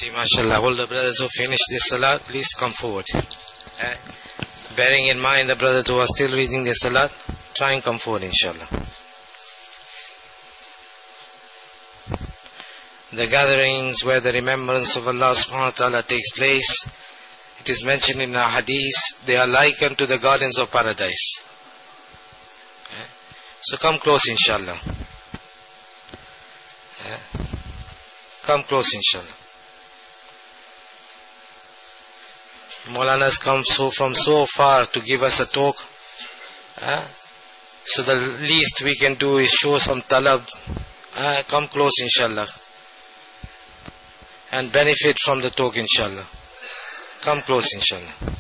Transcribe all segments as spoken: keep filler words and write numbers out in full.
Ji, mashallah, all the brothers who finished this salat, please come forward. Eh? Bearing in mind the brothers who are still reading the salat, try and come forward, inshallah. The gatherings where the remembrance of Allah subhanahu wa ta'ala takes place, it is mentioned in our hadith, they are likened to the gardens of paradise. Eh? So come close, inshallah. Eh? Come close, inshallah. Maulana has come so from so far to give us a talk. Eh? So the least we can do is show some talab. Eh? Come close, inshallah. And benefit from the talk, inshallah. Come close, inshallah.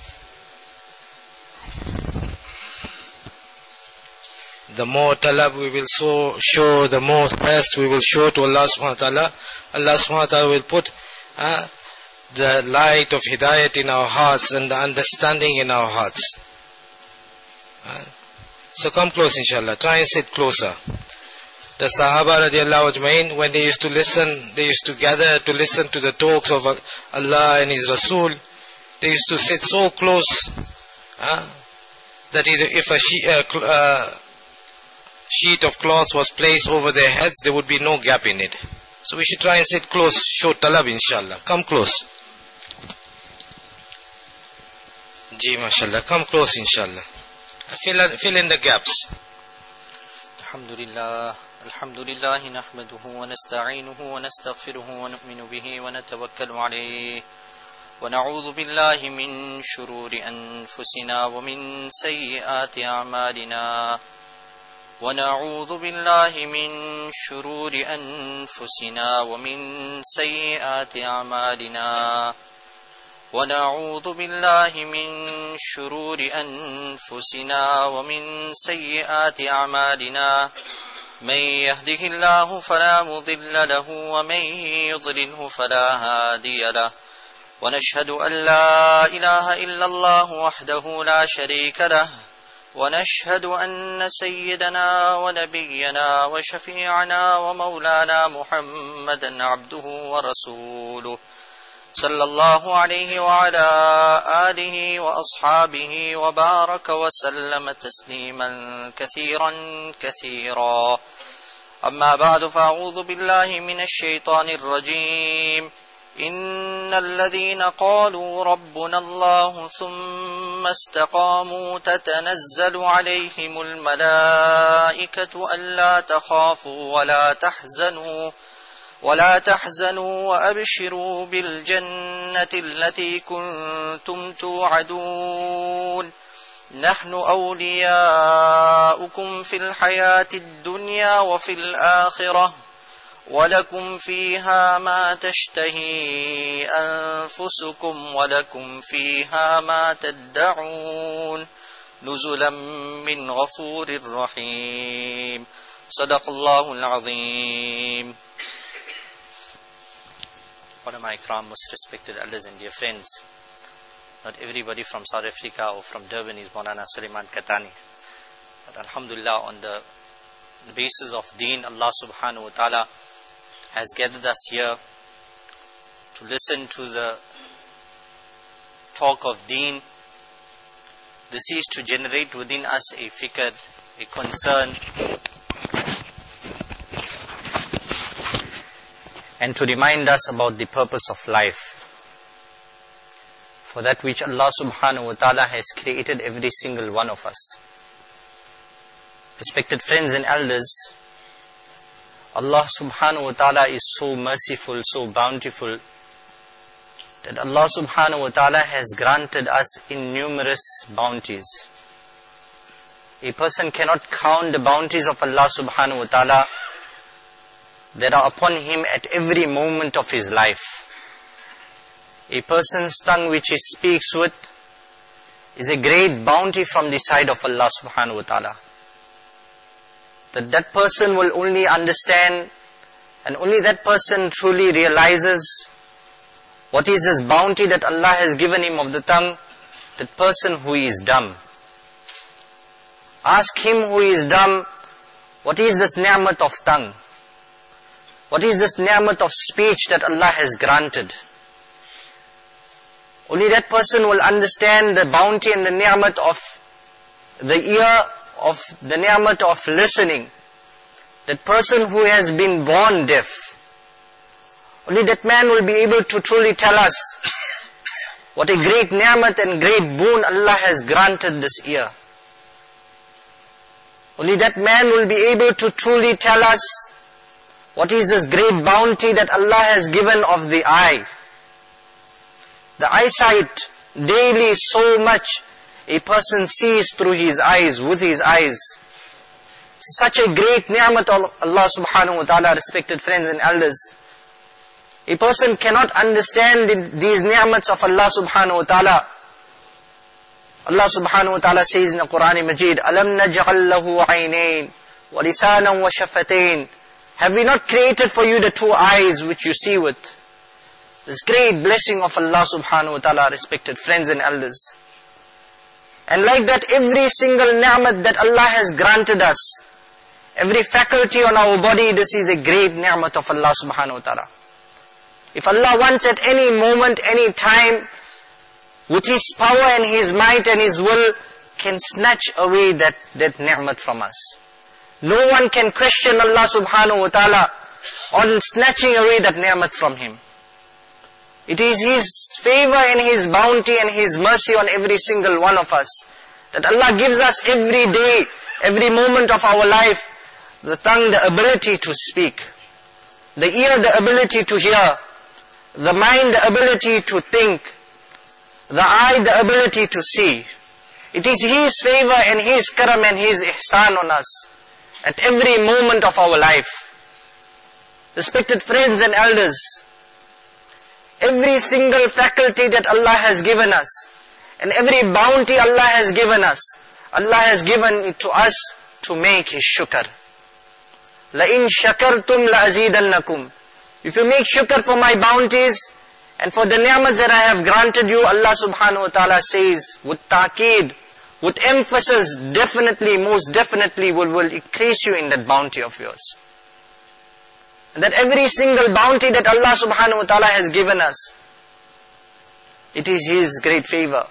The more talab we will so show, the more thirst we will show to Allah subhanahu wa ta'ala. Allah subhanahu wa ta'ala will put uh, the light of hidayat in our hearts and the understanding in our hearts. Uh, so come close, inshallah. Try and sit closer. The Sahaba radiallahu ajmain, when they used to listen, they used to gather to listen to the talks of Allah and His Rasul. They used to sit so close uh, that if a she, uh, uh, sheet of cloth was placed over their heads, there would be no gap in it. So we should try and sit close, show talab, inshallah. Come close. Ji, mashallah. Come close, inshallah. Fill, fill in the gaps. Alhamdulillah. Alhamdulillah. Nahmaduhu wa nasta'inuhu wa nastaghfiruhu wa nu'minu bihi wa natawakkalu alayhi. Wa na'udhu billahi min shururi anfusina wa min sayyiati a'malina. ونعوذ بالله من شرور أنفسنا ومن سيئات أعمالنا ونعوذ بالله من شرور أنفسنا ومن سيئات أعمالنا من يهده الله فلا مضل له ومن يضلله فلا هادي له ونشهد أن لا إله إلا الله وحده لا شريك له ونشهد أن سيدنا ونبينا وشفيعنا ومولانا محمدا عبده ورسوله صلى الله عليه وعلى آله وأصحابه وبارك وسلم تسليما كثيرا كثيرا أما بعد فأعوذ بالله من الشيطان الرجيم إن الذين قالوا ربنا الله ثم استقاموا تتنزل عليهم الملائكة ألا تخافوا ولا تحزنوا ولا تحزنوا وأبشروا بالجنة التي كنتم توعدون نحن أولياؤكم في الحياة الدنيا وفي الآخرة ولكم فيها ما تشتهي أنفسكم ولكم فيها ما تدعون نزلا من غفور رحيم صدق الله العظيم. Ulama Ikram, most respected elders and dear friends, not everybody from South Africa or from Durban is Maulana Sulaiman Katani, but alhamdulillah, on the basis of deen, Allah subhanahu wa ta'ala has gathered us here to listen to the talk of deen. This is to generate within us a fikr, a concern, and to remind us about the purpose of life, for that which Allah subhanahu wa ta'ala has created every single one of us. Respected friends and elders, Allah subhanahu wa ta'ala is so merciful, so bountiful, that Allah subhanahu wa ta'ala has granted us innumerous bounties. A person cannot count the bounties of Allah subhanahu wa ta'ala that are upon him at every moment of his life. A person's tongue which he speaks with is a great bounty from the side of Allah subhanahu wa ta'ala. That that person will only understand, and only that person truly realizes what is this bounty that Allah has given him of the tongue, that person who is dumb. Ask him who is dumb, what is this ni'mat of tongue? What is this ni'mat of speech that Allah has granted? Only that person will understand the bounty and the ni'mat of the ear, of the ni'mat of listening. That person who has been born deaf, only that man will be able to truly tell us what a great ni'mat and great boon Allah has granted this ear. Only that man will be able to truly tell us what is this great bounty that Allah has given of the eye. The eyesight, daily so much a person sees through his eyes, with his eyes. It's such a great ni'mat of Allah subhanahu wa ta'ala, respected friends and elders. A person cannot understand these ni'mats of Allah subhanahu wa ta'ala. Allah subhanahu wa ta'ala says in the Quran Majid, Alam naj'al lahu aynayn wa lisanan wa shafatayn. Have we not created for you the two eyes which you see with? This great blessing of Allah subhanahu wa ta'ala, respected friends and elders. And like that, every single ni'mat that Allah has granted us, every faculty on our body, this is a great ni'mat of Allah subhanahu wa ta'ala. If Allah wants at any moment, any time, with His power and His might and His will, can snatch away that, that ni'mat from us. No one can question Allah subhanahu wa ta'ala on snatching away that ni'mat from Him. It is His favor and His bounty and His mercy on every single one of us, that Allah gives us every day, every moment of our life, the tongue, the ability to speak, the ear, the ability to hear, the mind, the ability to think, the eye, the ability to see. It is His favor and His karam and His ihsan on us at every moment of our life. Respected friends and elders, every single faculty that Allah has given us, and every bounty Allah has given us, Allah has given it to us to make His shukr. لَإِن شَكَرْتُمْ لَأَزِيدَنَّكُمْ. If you make shukr for my bounties, and for the ni'mats that I have granted you, Allah subhanahu wa ta'ala says, with ta'keed, with emphasis, definitely, most definitely will, will increase you in that bounty of yours. And that every single bounty that Allah subhanahu wa ta'ala has given us, it is His great favor.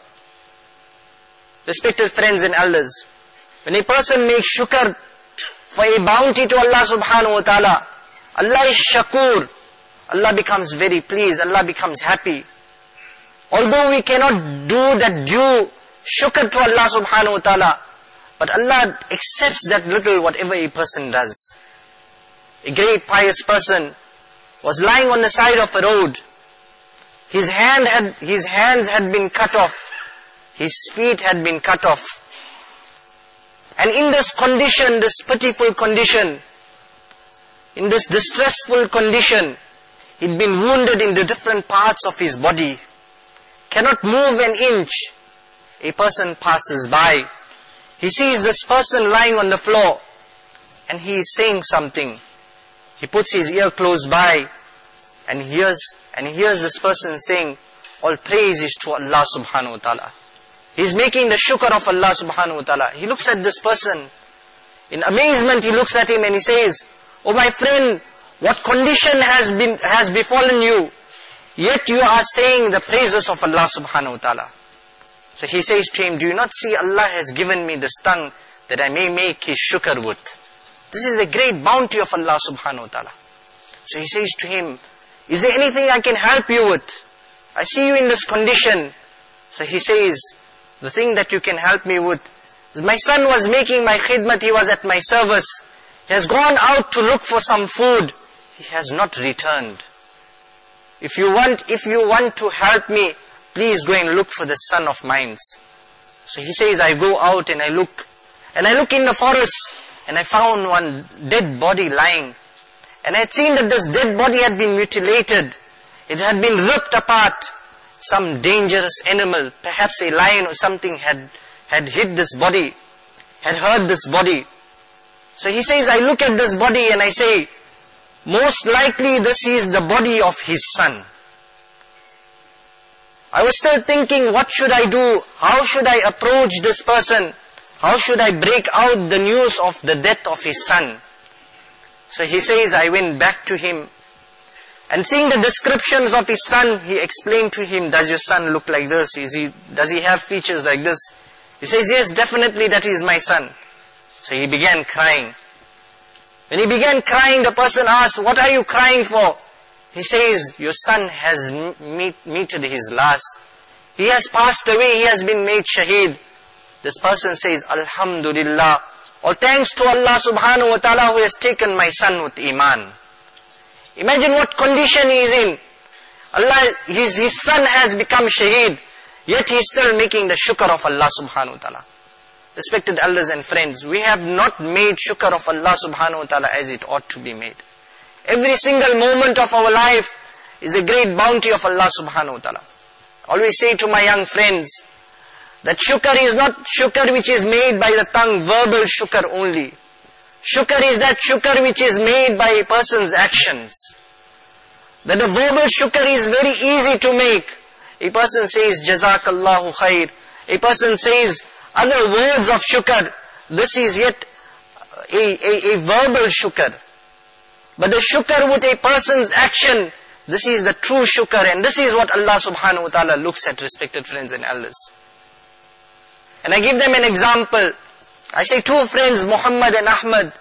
Respected friends and elders, when a person makes shukr for a bounty to Allah subhanahu wa ta'ala, Allah is shakur. Allah becomes very pleased, Allah becomes happy. Although we cannot do that due shukr to Allah subhanahu wa ta'ala, but Allah accepts that little whatever a person does. A great pious person was lying on the side of a road. His hand had, his hands had been cut off. His feet had been cut off. And in this condition, this pitiful condition, in this distressful condition, he'd been wounded in the different parts of his body, cannot move an inch. A person passes by. He sees this person lying on the floor, and he is saying something. He puts his ear close by, and hears, and hears this person saying, all praise is to Allah subhanahu wa ta'ala. He's making the shukr of Allah subhanahu wa ta'ala. He looks at this person. In amazement, he looks at him and he says, oh my friend, what condition has been, has befallen you? Yet you are saying the praises of Allah subhanahu wa ta'ala. So he says to him, do you not see Allah has given me this tongue that I may make His shukr with? This is a great bounty of Allah subhanahu wa ta'ala. So he says to him, is there anything I can help you with? I see you in this condition. So he says, the thing that you can help me with is my son was making my khidmat, he was at my service. He has gone out to look for some food. He has not returned. If you want, if you want to help me, please go and look for the son of mine. So he says, I go out and I look. And I look in the forest and I found one dead body lying. And I had seen that this dead body had been mutilated. It had been ripped apart. Some dangerous animal, perhaps a lion or something had, had hit this body, had hurt this body. So he says, I look at this body and I say, most likely this is the body of his son. I was still thinking, what should I do? How should I approach this person? How should I break out the news of the death of his son? So he says, I went back to him And seeing the descriptions of his son, he explained to him, does your son look like this? Is he, does he have features like this? He says, yes, definitely that is my son. So he began crying. When he began crying, the person asked, what are you crying for? He says, your son has meet, meted his last. He has passed away, he has been made shaheed. This person says, Alhamdulillah, all thanks to Allah subhanahu wa ta'ala who has taken my son with iman. Imagine what condition he is in. Allah, his, his son has become shaheed, yet he is still making the shukr of Allah subhanahu wa ta'ala. Respected elders and friends, we have not made shukr of Allah subhanahu wa ta'ala as it ought to be made. Every single moment of our life is a great bounty of Allah subhanahu wa ta'ala. I always say to my young friends, that shukr is not shukr which is made by the tongue, verbal shukr only. Shukr is that shukr which is made by a person's actions. That the verbal shukr is very easy to make. A person says, Jazakallahu khair. A person says other words of shukr. This is yet a, a, a verbal shukr. But the shukr with a person's action, this is the true shukr, and this is what Allah subhanahu wa ta'ala looks at, respected friends and elders. And I give them an example. I say two friends, Muhammad and Ahmad.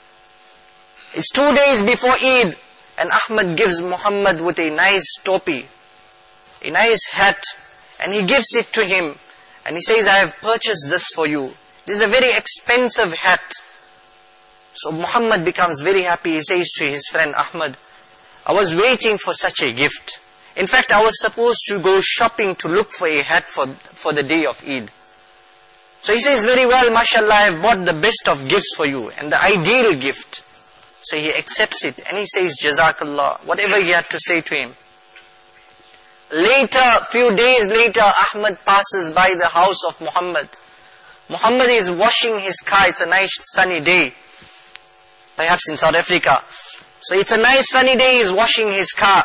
It's two days before Eid, and Ahmad gives Muhammad with a nice topi, a nice hat, and he gives it to him. And he says, I have purchased this for you. This is a very expensive hat. So Muhammad becomes very happy. He says to his friend Ahmad, I was waiting for such a gift. In fact, I was supposed to go shopping to look for a hat for, for the day of Eid. So he says, very well, mashallah, I have bought the best of gifts for you, and the ideal gift. So he accepts it, and he says, Jazakallah, whatever he had to say to him. Later, few days later, Ahmad passes by the house of Muhammad. Muhammad is washing his car. It's a nice sunny day, perhaps in South Africa. So it's a nice sunny day, he's washing his car.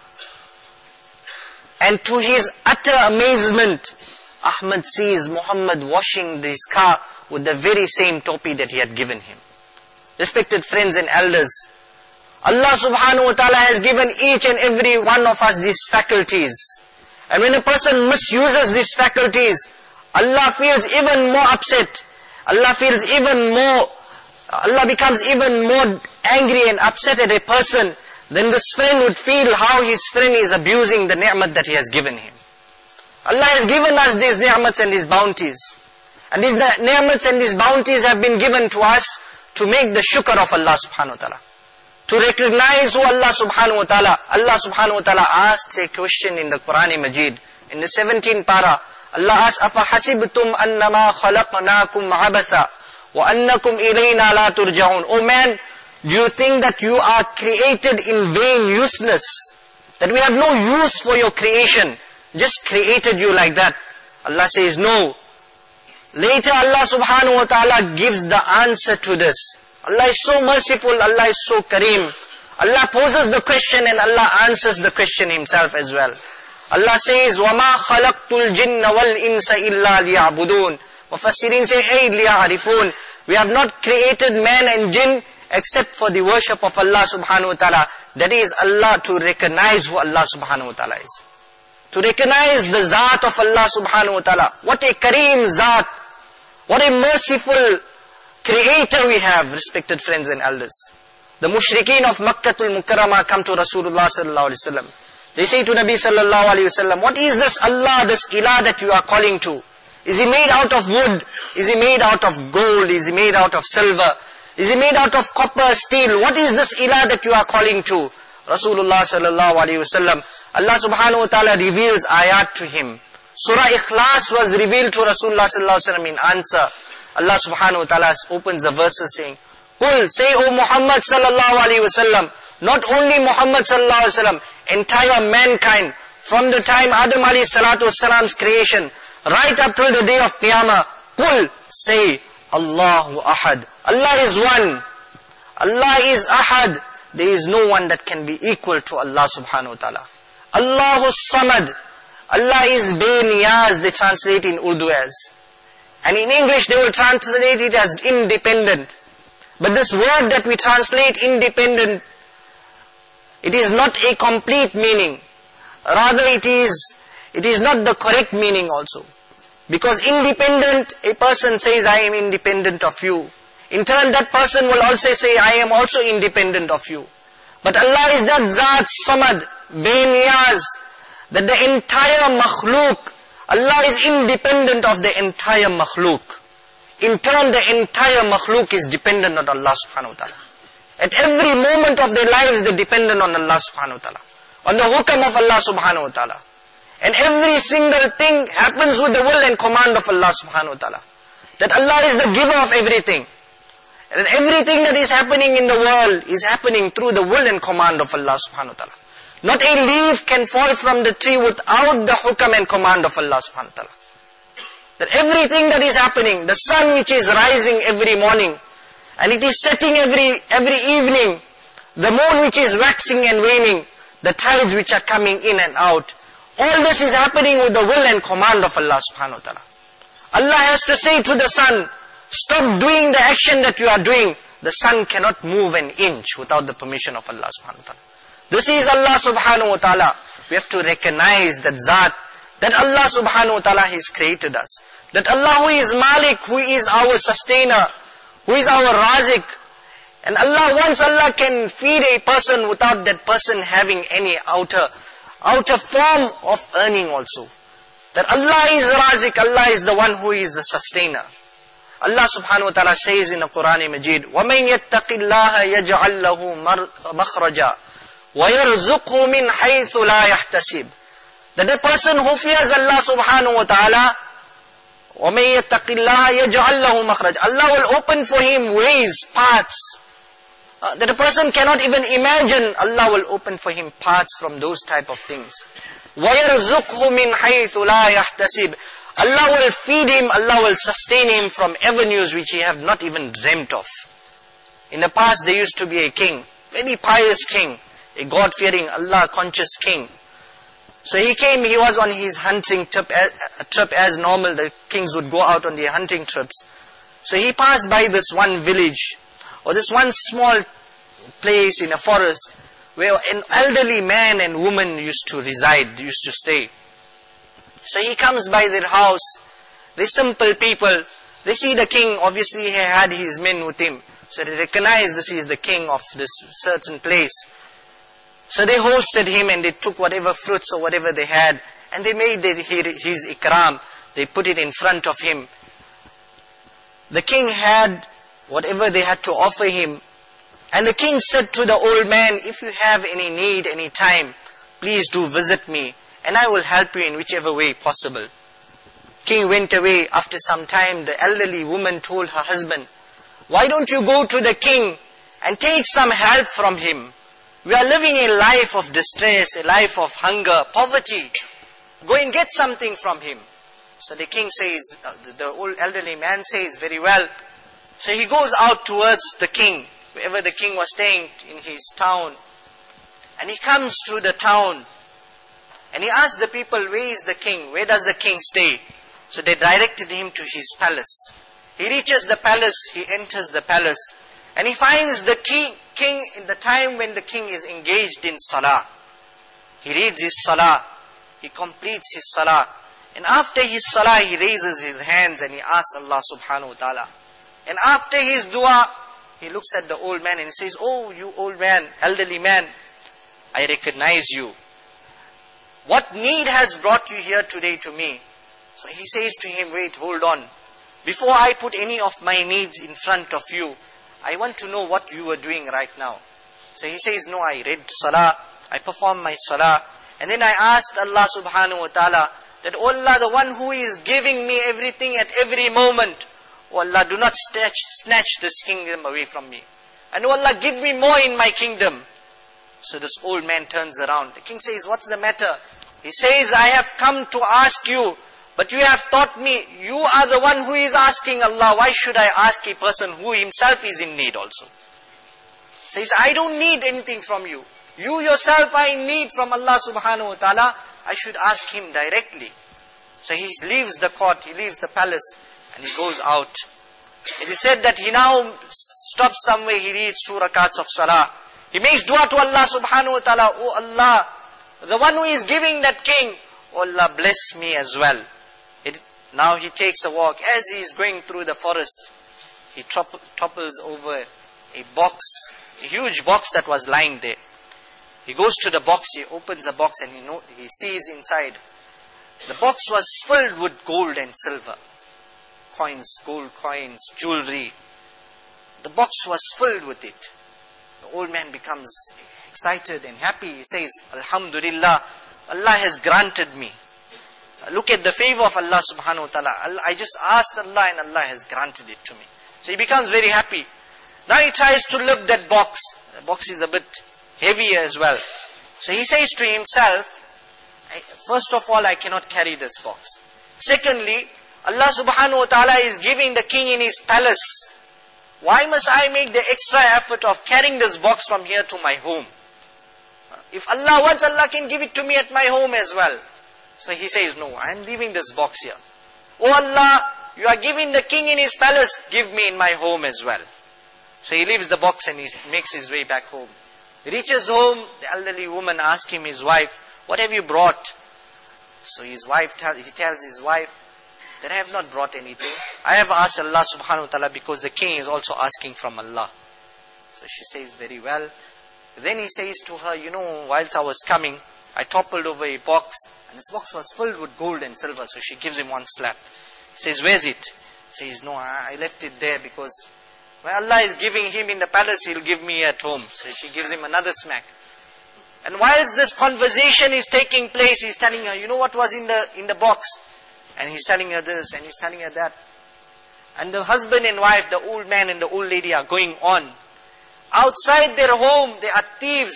And to his utter amazement, Ahmad sees Muhammad washing his car with the very same topi that he had given him. Respected friends and elders, Allah subhanahu wa ta'ala has given each and every one of us these faculties. And when a person misuses these faculties, Allah feels even more upset. Allah feels even more, Allah becomes even more angry and upset at a person. Then this friend would feel how his friend is abusing the ni'mat that he has given him. Allah has given us these ni'mats and these bounties. And these ni'mats and these bounties have been given to us to make the shukr of Allah subhanahu wa ta'ala. To recognize who Allah subhanahu wa ta'ala. Allah subhanahu wa ta'ala asks a question in the Quran Majid. In the seventeenth para, Allah asks, أَفَحَسِبْتُمْ أَنَّمَا خَلَقْنَاكُمْ عَبَثًا وَأَنَّكُمْ إِلَيْنَا لَا تُرْجَعُونَ. Oh man, do you think that you are created in vain, useless? That we have no use for your creation? Just created you like that? Allah says, no. Later Allah subhanahu wa ta'ala gives the answer to this. Allah is so merciful, Allah is so kareem. Allah poses the question and Allah answers the question himself as well. Allah says, وَمَا خَلَقْتُ الْجِنَّ وَالْإِنسَ إِلَّا لِيَعْبُدُونَ. Mufassirin say, hey, لِيَعْرِفُونَ. We have not created man and jinn except for the worship of Allah subhanahu wa ta'ala. That is Allah, to recognize who Allah subhanahu wa ta'ala is. To recognize the Zat of Allah subhanahu wa ta'ala. What a kareem Zat. What a merciful Creator we have, respected friends and elders. The mushrikeen of Makkatul Mukarramah come to Rasulullah sallallahu alaihi wasallam. They say to Nabi sallallahu alaihi wasallam, what is this Allah, this ilah that you are calling to? Is he made out of wood? Is he made out of gold? Is he made out of silver? Is he made out of copper, steel? What is this ilah that you are calling to? Rasulullah sallallahu alaihi wasallam, Allah subhanahu wa ta'ala reveals ayat to him. Surah Ikhlas was revealed to Rasulullah sallallahu alaihi wasallam in answer. Allah subhanahu wa ta'ala opens the verses saying, Qul, say O Muhammad sallallahu alaihi wasallam, not only Muhammad sallallahu alaihi wasallam, entire mankind, from the time Adam alayhi salatu wasalam's creation, right up till the day of Qiyamah, Qul, say, Allahu Ahad. Allah is one. Allah is Ahad. There is no one that can be equal to Allah subhanahu wa ta'ala. Allahu Samad. Allah is Be-Niyaz, they translate in Urdu as. And in English they will translate it as independent. But this word that we translate independent, It is not a complete meaning. Rather it is, it is not the correct meaning also. Because independent, a person says, I am independent of you. In turn, that person will also say, I am also independent of you. But Allah is that Zat Samad, Beniyaz, that the entire makhluk, Allah is independent of the entire makhluk. In turn, the entire makhluk is dependent on Allah subhanahu wa ta'ala. At every moment of their lives, they're dependent on Allah subhanahu wa ta'ala. On the hukam of Allah subhanahu wa ta'ala. And every single thing happens with the will and command of Allah subhanahu wa ta'ala. That Allah is the giver of everything. And everything that is happening in the world is happening through the will and command of Allah subhanahu wa ta'ala. Not a leaf can fall from the tree without the hukam and command of Allah subhanahu wa ta'ala. That everything that is happening, the sun which is rising every morning, and it is setting every, every evening, the moon which is waxing and waning, the tides which are coming in and out, all this is happening with the will and command of Allah subhanahu wa ta'ala. Allah has to say to the sun, stop doing the action that you are doing. The sun cannot move an inch without the permission of Allah subhanahu wa ta'ala. This is Allah subhanahu wa ta'ala. We have to recognize that Zat, that Allah subhanahu wa ta'ala has created us. That Allah who is Malik, who is our sustainer, who is our Razik. And Allah, once Allah can feed a person without that person having any outer, outer form of earning also. That Allah is Razik, Allah is the one who is the sustainer. Allah subhanahu wa ta'ala says in the Quran Majid, وَمَنْ يَتَّقِ اللَّهَ يَجْعَلْ لَهُ مَخْرَجًا وَيَرْزُقْهُ مِنْ حَيْثُ لَا يَحْتَسِبُ. That the person who fears Allah subhanahu wa ta'ala, وَمَنْ يَتَّقِ اللَّهَ يَجْعَلْ لَهُ مَخْرَجًا, Allah will open for him ways, paths, uh, that a person cannot even imagine. Allah will open for him paths from those type of things. وَيَرْزُقْهُ مِنْ حَيْثُ لَا يَحْتَسِبُ. Allah will feed him, Allah will sustain him from avenues which he have not even dreamt of. In the past there used to be a king, very pious king, a God-fearing, Allah-conscious king. So he came, he was on his hunting trip, a trip as normal, the kings would go out on their hunting trips. So he passed by this one village, or this one small place in a forest, where an elderly man and woman used to reside, used to stay. So he comes by their house, the simple people, they see the king, obviously he had his men with him. So they recognize this is the king of this certain place. So they hosted him and they took whatever fruits or whatever they had, and they made their, his ikram, they put it in front of him. The king had whatever they had to offer him, and the king said to the old man, if you have any need, any time, please do visit me, and I will help you in whichever way possible. King went away. After some time, the elderly woman told her husband, why don't you go to the king and take some help from him? We are living a life of distress, a life of hunger, poverty. Go and get something from him. So the king says, uh, the, the old elderly man says, very well. So he goes out towards the king, wherever the king was staying in his town. And he comes to the town. And he asks the people, where is the king? Where does the king stay? So they directed him to his palace. He reaches the palace, he enters the palace. And he finds the king, king in the time when the king is engaged in salah. He reads his salah. He completes his salah. And after his salah, he raises his hands and he asks Allah subhanahu wa ta'ala. And after his dua, he looks at the old man and he says, oh, you old man, elderly man, I recognize you. What need has brought you here today to me? So he says to him, wait, hold on. Before I put any of my needs in front of you, I want to know what you are doing right now. So he says, no, I read salah, I performed my salah, and then I asked Allah subhanahu wa ta'ala, that oh Allah, the one who is giving me everything at every moment, oh Allah, do not snatch, snatch this kingdom away from me. And oh Allah, give me more in my kingdom. So this old man turns around. The king says, what's the matter? He says, I have come to ask you, but you have taught me, you are the one who is asking Allah. Why should I ask a person who himself is in need also? Says, I don't need anything from you. You yourself are in need from Allah subhanahu wa ta'ala. I should ask him directly. So he leaves the court, he leaves the palace, and he goes out. It is said that he now stops somewhere, he reads two rakats of salah. He makes dua to Allah subhanahu wa ta'ala, oh Allah, the one who is giving that king, oh Allah, bless me as well. It, now he takes a walk. As he is going through the forest, he top, topples over a box, a huge box that was lying there. He goes to the box, he opens the box and he, know, he sees inside. The box was filled with gold and silver. Coins, gold coins, jewelry. The box was filled with it. The old man becomes excited and happy. He says, Alhamdulillah, Allah has granted me. Look at the favor of Allah subhanahu wa ta'ala. I just asked Allah and Allah has granted it to me. So he becomes very happy. Now he tries to lift that box. The box is a bit heavier as well. So he says to himself, first of all, I cannot carry this box. Secondly, Allah subhanahu wa ta'ala is giving the king in his palace. Why must I make the extra effort of carrying this box from here to my home? If Allah wants, Allah can give it to me at my home as well. So he says, no, I am leaving this box here. Oh Allah, you are giving the king in his palace, give me in my home as well. So he leaves the box and he makes his way back home. He reaches home, the elderly woman asks him, his wife, what have you brought? So his wife, tell, he tells his wife, that I have not brought anything. I have asked Allah subhanahu wa ta'ala because the king is also asking from Allah. So she says, very well. Then he says to her, you know, whilst I was coming, I toppled over a box, and this box was filled with gold and silver. So she gives him one slap. He says, where's it? He says, no, I left it there because when Allah is giving him in the palace, He'll give me at home. So she gives him another smack. And whilst this conversation is taking place, he's telling her, you know what was in the in the box? And he's telling her this, and he's telling her that. And the husband and wife, the old man and the old lady are going on. Outside their home, there are thieves,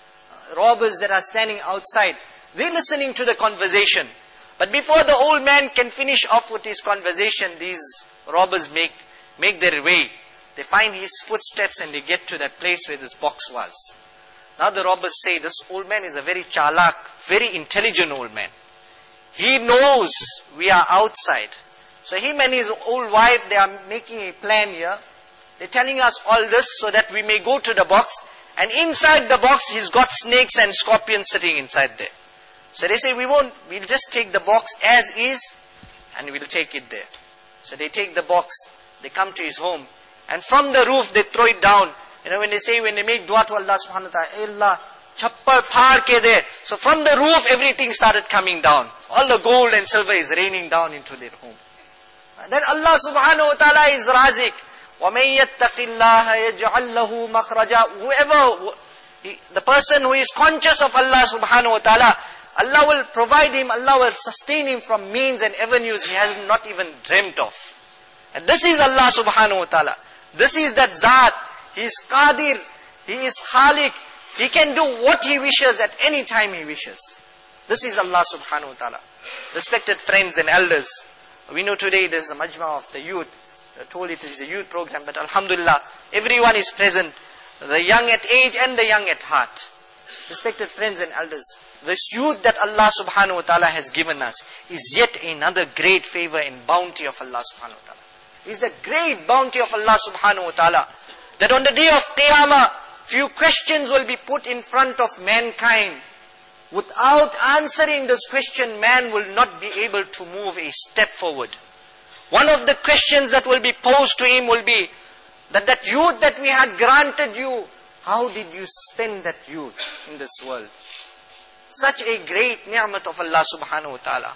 robbers that are standing outside. They're listening to the conversation. But before the old man can finish off with his conversation, these robbers make, make their way. They find his footsteps and they get to that place where this box was. Now the robbers say, this old man is a very chalak, very intelligent old man. He knows we are outside. So him and his old wife, they are making a plan here. They're telling us all this so that we may go to the box. And inside the box, he's got snakes and scorpions sitting inside there. So they say, we won't, we'll just take the box as is and we'll take it there. So they take the box, they come to his home. And from the roof, they throw it down. You know, when they say, when they make dua to Allah subhanahu wa ta'ala, Allah, chappal paar ke de. So from the roof, everything started coming down. All the gold and silver is raining down into their home. And then Allah subhanahu wa ta'ala is razik. وَمَن يَتَّقِ اللَّهَ يَجْعَلْ لَهُ مَخْرَجًا. Whoever, the person who is conscious of Allah subhanahu wa ta'ala, Allah will provide him, Allah will sustain him from means and avenues he has not even dreamt of. And this is Allah subhanahu wa ta'ala. This is that Zat. He is Qadir. He is Khaliq. He can do what He wishes at any time He wishes. This is Allah subhanahu wa ta'ala. Respected friends and elders, we know today there is a majma of the youth. I told it is a youth program, but alhamdulillah, everyone is present. The young at age and the young at heart. Respected friends and elders, this youth that Allah subhanahu wa ta'ala has given us is yet another great favor and bounty of Allah subhanahu wa ta'ala. Is the great bounty of Allah subhanahu wa ta'ala, that on the day of Qiyamah, few questions will be put in front of mankind. Without answering this question, man will not be able to move a step forward. One of the questions that will be posed to him will be, that that youth that we had granted you, how did you spend that youth in this world? Such a great ni'mat of Allah subhanahu wa ta'ala.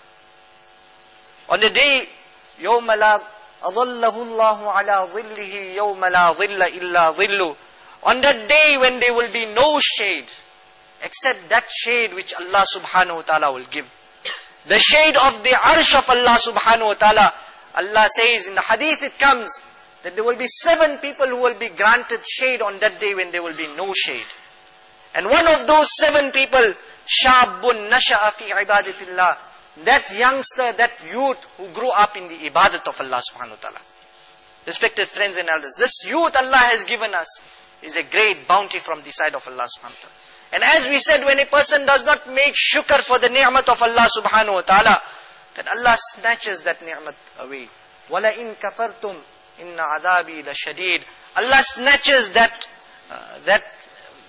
On the day, يَوْمَ لَا أَظَلَّهُ اللَّهُ عَلَى ظِلِّهِ يَوْمَ لَا ظِلَّ إِلَّا ظِلُّ. On that day when there will be no shade, except that shade which Allah subhanahu wa ta'ala will give. The shade of the arsh of Allah subhanahu wa ta'ala. Allah says in the hadith it comes, that there will be seven people who will be granted shade on that day when there will be no shade. And one of those seven people, Shabun nasha'a fi ibadatillah. That youngster, that youth who grew up in the ibadat of Allah subhanahu wa ta'ala. Respected friends and elders, this youth Allah has given us is a great bounty from the side of Allah subhanahu wa ta'ala. And as we said, when a person does not make shukr for the ni'mat of Allah subhanahu wa ta'ala, then Allah snatches that ni'mat away. وَلَئِن كَفَرْتُمْ إِنَّ عَذَابِي لَشَدِيدٌ. Allah snatches that, uh, that,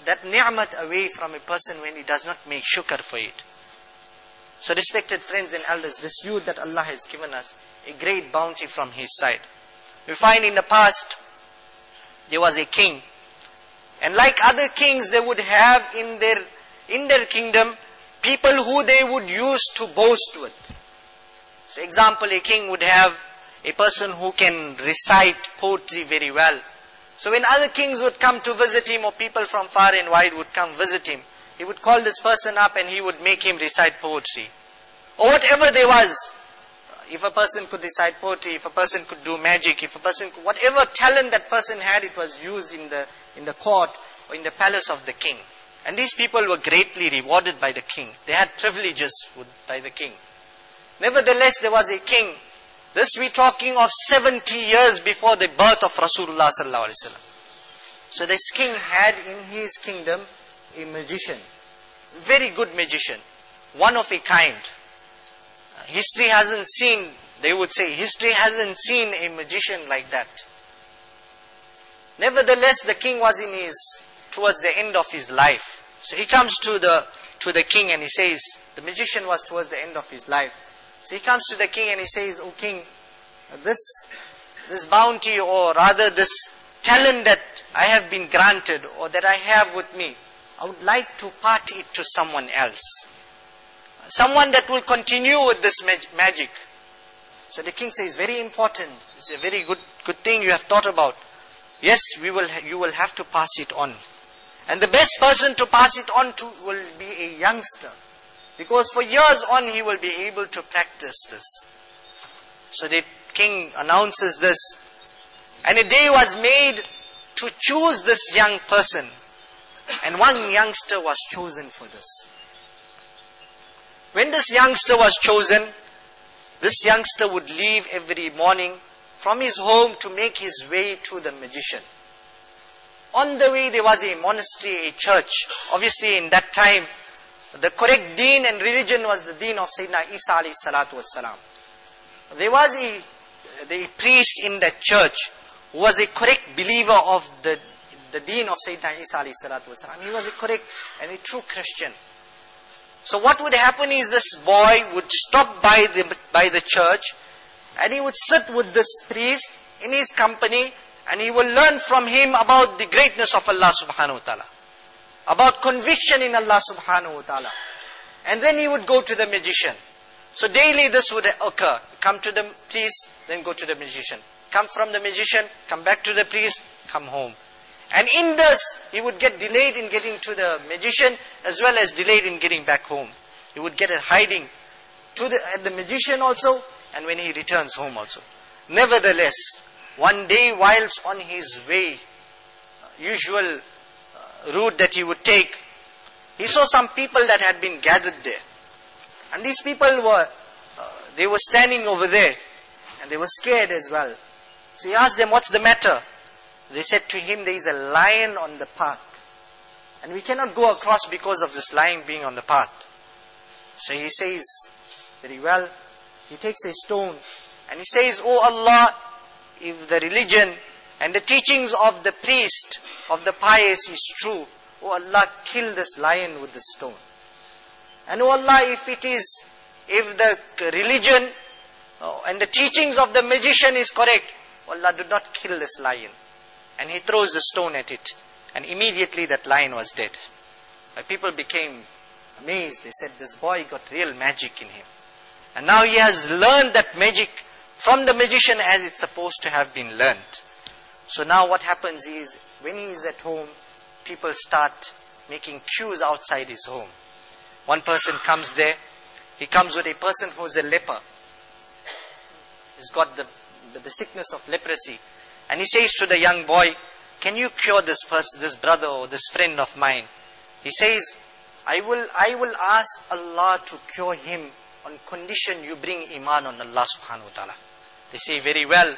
that ni'mat away from a person when he does not make shukr for it. So respected friends and elders, this youth that Allah has given us, a great bounty from His side. We find in the past, there was a king. And like other kings, they would have in their, in their kingdom, people who they would use to boast with. So example, a king would have a person who can recite poetry very well. So when other kings would come to visit him, or people from far and wide would come visit him, he would call this person up and he would make him recite poetry. Or whatever there was. If a person could recite poetry, if a person could do magic, if a person could, whatever talent that person had, it was used in the, in the court or in the palace of the king. And these people were greatly rewarded by the king. They had privileges with, by the king. Nevertheless, there was a king. This we're talking of seventy years before the birth of Rasulullah sallallahu alaihi wasallam. So this king had in his kingdom a magician. Very good magician. One of a kind. History hasn't seen, they would say, history hasn't seen a magician like that. Nevertheless, the king was in his, towards the end of his life. So he comes to the, to the king and he says, the magician was towards the end of his life. So he comes to the king and he says, "O king, this, this bounty, or rather this talent that I have been granted, or that I have with me, I would like to part it to someone else. Someone that will continue with this mag- magic. So the king says, very important. It's a very good, good thing you have thought about. Yes, we will, you will have to pass it on. And the best person to pass it on to will be a youngster. Because for years on he will be able to practice this." So the king announces this. And a day was made to choose this young person. And one youngster was chosen for this. When this youngster was chosen, this youngster would leave every morning from his home to make his way to the magician. On the way there was a monastery, a church. Obviously in that time, the correct deen and religion was the deen of Sayyidina Isa alayhi salatu wassalam. There was a, the priest in that church who was a correct believer of the, the deen of Sayyidina Isa alayhi salatu wassalam. He was a correct and a true Christian. So what would happen is this boy would stop by the, by the church and he would sit with this priest in his company and he will learn from him about the greatness of Allah subhanahu wa ta'ala. About conviction in Allah subhanahu wa ta'ala. And then he would go to the magician. So daily this would occur. Come to the priest, then go to the magician. Come from the magician, come back to the priest, come home. And in this, he would get delayed in getting to the magician as well as delayed in getting back home. He would get a hiding to the, at the magician also, and when he returns home also. Nevertheless, one day whilst on his way, usual route that he would take, he saw some people that had been gathered there. And these people were, uh, they were standing over there and they were scared as well. So he asked them, "What's the matter?" They said to him, "There is a lion on the path. And we cannot go across because of this lion being on the path." So he says, very well, he takes a stone and he says, "Oh Allah, if the religion and the teachings of the priest, of the pious is true, oh Allah, kill this lion with the stone. And oh Allah, if it is, if the religion oh, and the teachings of the magician is correct, oh Allah, do not kill this lion." And he throws the stone at it. And immediately that lion was dead. And people became amazed. They said, this boy got real magic in him. And now he has learned that magic from the magician as it's supposed to have been learned. So now what happens is, when he is at home, people start making queues outside his home. One person comes there. He comes with a person who's a leper. He's got the, the sickness of leprosy. And he says to the young boy, "Can you cure this person, this brother or this friend of mine?" He says, I will, I will ask Allah to cure him on condition you bring iman on Allah subhanahu wa ta'ala." They say, very well.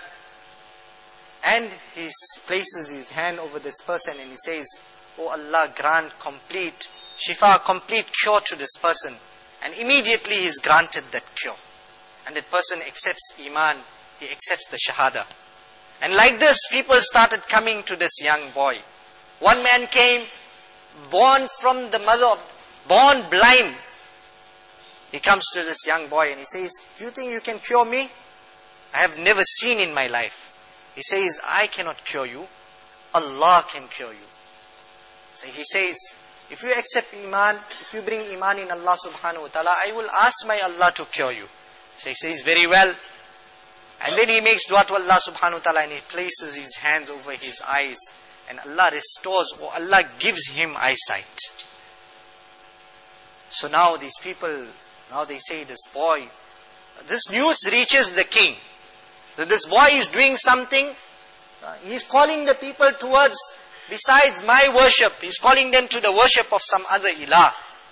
And he places his hand over this person and he says, "Oh Allah, grant complete shifa, complete cure to this person." And immediately he is granted that cure. And that person accepts iman, he accepts the shahada. And like this, people started coming to this young boy. One man came, born from the mother of, born blind. He comes to this young boy and he says, do you think you can cure me? I have never seen in my life. He says, I cannot cure you. Allah can cure you. So he says, if you accept Iman, if you bring Iman in Allah subhanahu wa ta'ala, I will ask my Allah to cure you. So he says, very well. And then he makes dua to Allah subhanahu wa ta'ala and he places his hands over his eyes. And Allah restores, or Allah gives him eyesight. So now these people, now they say this boy, this news reaches the king. That this boy is doing something. Uh, he's calling the people towards, besides my worship, he's calling them to the worship of some other ilah.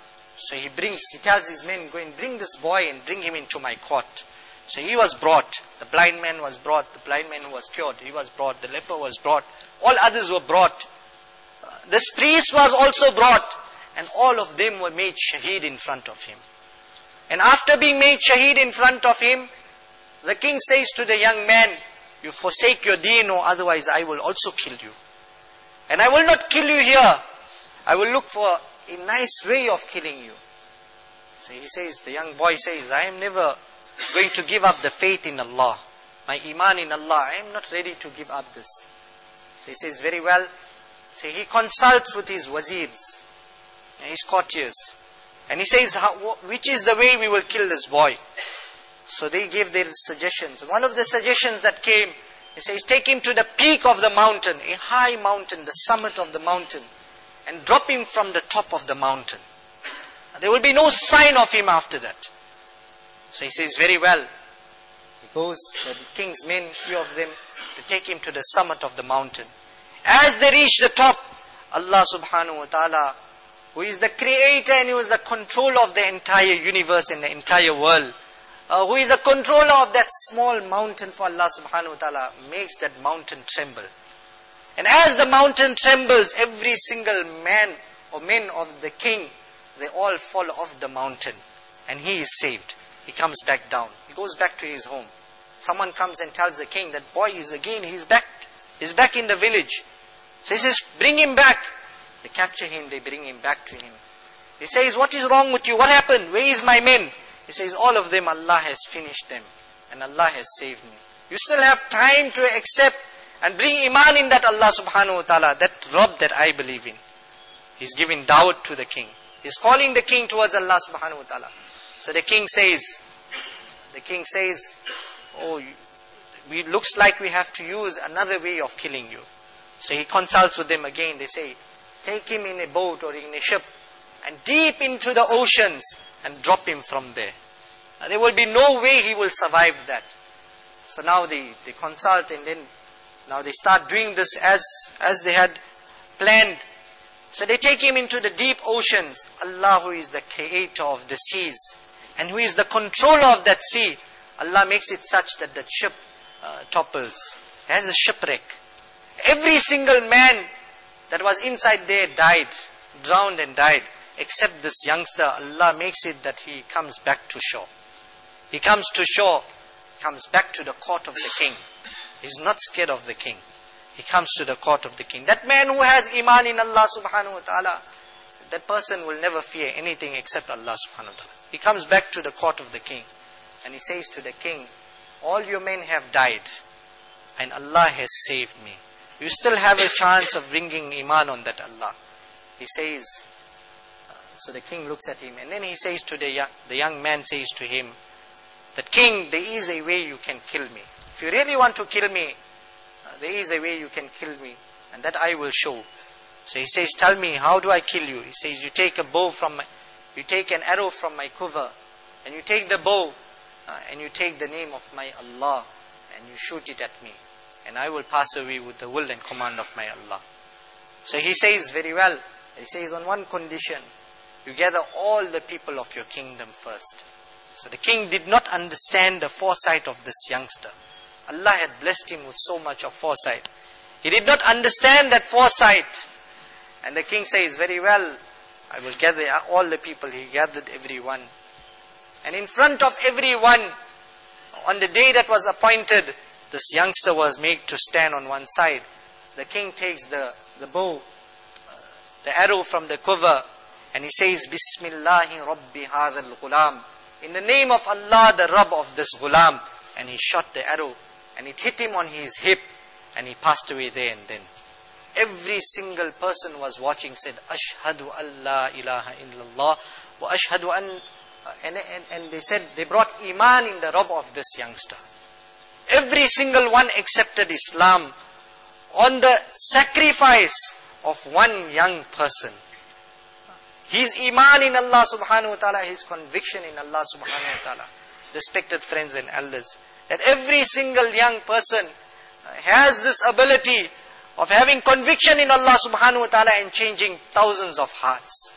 So he brings, he tells his men, go and bring this boy and bring him into my court. So he was brought. The blind man was brought. The blind man who was cured, he was brought. The leper was brought. All others were brought. Uh, this priest was also brought. And all of them were made shaheed in front of him. And after being made shaheed in front of him, the king says to the young man, you forsake your deen or otherwise I will also kill you. And I will not kill you here. I will look for a nice way of killing you. So he says, the young boy says, I am never going to give up the faith in Allah. My iman in Allah, I am not ready to give up this. So he says, very well. So he consults with his wazirs, his courtiers. And he says, how, which is the way we will kill this boy? So they gave their suggestions. One of the suggestions that came, he says, take him to the peak of the mountain, a high mountain, the summit of the mountain, and drop him from the top of the mountain. There will be no sign of him after that. So he says, very well. He goes, the king's men, few of them, to take him to the summit of the mountain. As they reach the top, Allah subhanahu wa ta'ala, who is the creator and who is the controller of the entire universe and the entire world, Uh, who is the controller of that small mountain for Allah subhanahu wa ta'ala, makes that mountain tremble. And as the mountain trembles, every single man or men of the king, they all fall off the mountain. And he is saved. He comes back down. He goes back to his home. Someone comes and tells the king that boy is again, he's back. He's back in the village. So he says, bring him back. They capture him, they bring him back to him. He says, what is wrong with you? What happened? Where is my men? He says, all of them, Allah has finished them. And Allah has saved me. You still have time to accept and bring iman in that Allah subhanahu wa ta'ala, that Rabb that I believe in. He's giving dawat to the king. He's calling the king towards Allah subhanahu wa ta'ala. So the king says, the king says, oh, it looks like we have to use another way of killing you. So he consults with them again. They say, take him in a boat or in a ship and deep into the oceans and drop him from there. Now, there will be no way he will survive that. So now they, they consult and then now they start doing this as, as they had planned. So they take him into the deep oceans. Allah, who is the creator of the seas and who is the controller of that sea, Allah makes it such that the ship uh, topples. It has a shipwreck. Every single man that was inside there died, drowned and died. Except this youngster, Allah makes it that he comes back to shore. He comes to shore, comes back to the court of the king. He's not scared of the king. He comes to the court of the king. That man who has iman in Allah subhanahu wa ta'ala, that person will never fear anything except Allah subhanahu wa ta'ala. He comes back to the court of the king and he says to the king, all your men have died and Allah has saved me. You still have a chance of bringing iman on that Allah. He says, so the king looks at him and then he says to the young, the young man says to him, that king, there is a way you can kill me. If you really want to kill me, uh, there is a way you can kill me and that I will show. So he says, tell me, how do I kill you? He says, you take a bow from my, you take an arrow from my quiver and you take the bow uh, and you take the name of my Allah and you shoot it at me and I will pass away with the will and command of my Allah. So he says, very well. He says, on one condition, you gather all the people of your kingdom first. So the king did not understand the foresight of this youngster. Allah had blessed him with so much of foresight. He did not understand that foresight. And the king says, very well, I will gather all the people. He gathered everyone. And in front of everyone, on the day that was appointed, this youngster was made to stand on one side. The king takes the, the bow, uh, the arrow from the quiver, and he says, Bismillahi Rabbi hadha al-ghulam. In the name of Allah, the Rabb of this ghulam. And he shot the arrow, and it hit him on his hip, and he passed away there and then. Every single person was watching, said, Ashhadu an la ilaha illallah, wa ashhadu an, and, and, and they said, they brought iman in the Rabb of this youngster. Every single one accepted Islam on the sacrifice of one young person. His iman in Allah subhanahu wa ta'ala, his conviction in Allah subhanahu wa ta'ala. Respected friends and elders, that every single young person has this ability of having conviction in Allah subhanahu wa ta'ala and changing thousands of hearts.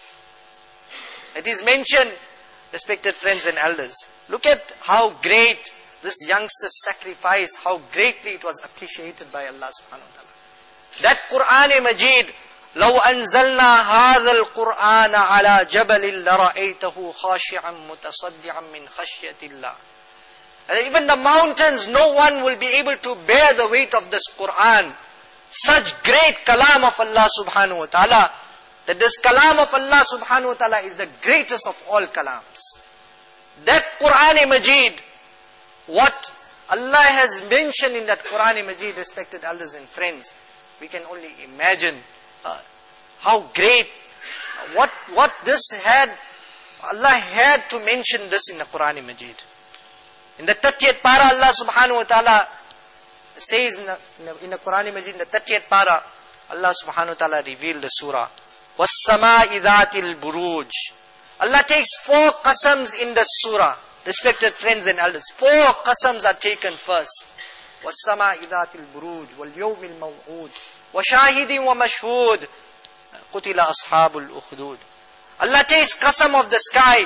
It is mentioned, respected friends and elders, look at how great this youngster's sacrifice, how greatly it was appreciated by Allah subhanahu wa ta'ala. That Quran Majid, لو أنزلنا هذا القرآن على جبل لرأيته خاشعا متصدعا من خشية الله. Even the mountains, no one will be able to bear the weight of this Quran. Such great kalam of Allah subhanahu wa ta'ala, that this kalam of Allah subhanahu wa ta'ala is the greatest of all kalams. That Quran Majid, what Allah has mentioned in that Quran Majid, respected elders and friends, we can only imagine Uh, how great, what what this had, Allah had to mention this in the Quran Majid. In the thirtieth para, Allah subhanahu wa ta'ala says in the, in the, in the Quran Majid, in the thirtieth para, Allah subhanahu wa ta'ala revealed the surah, وَالسَّمَاءِ ذَاتِ الْبُرُوجِ. Allah takes four qasams in the surah. Respected friends and elders, four qasams are taken first. وَالسَّمَاءِ ذَاتِ الْبُرُوجِ وَالْيَوْمِ الْمَوْعُودِ وَشَاهِدٍ وَمَشْهُودٍ قُتِلَ أَصْحَابُ الْأُخْدُودِ. Allah takes qasam of the sky.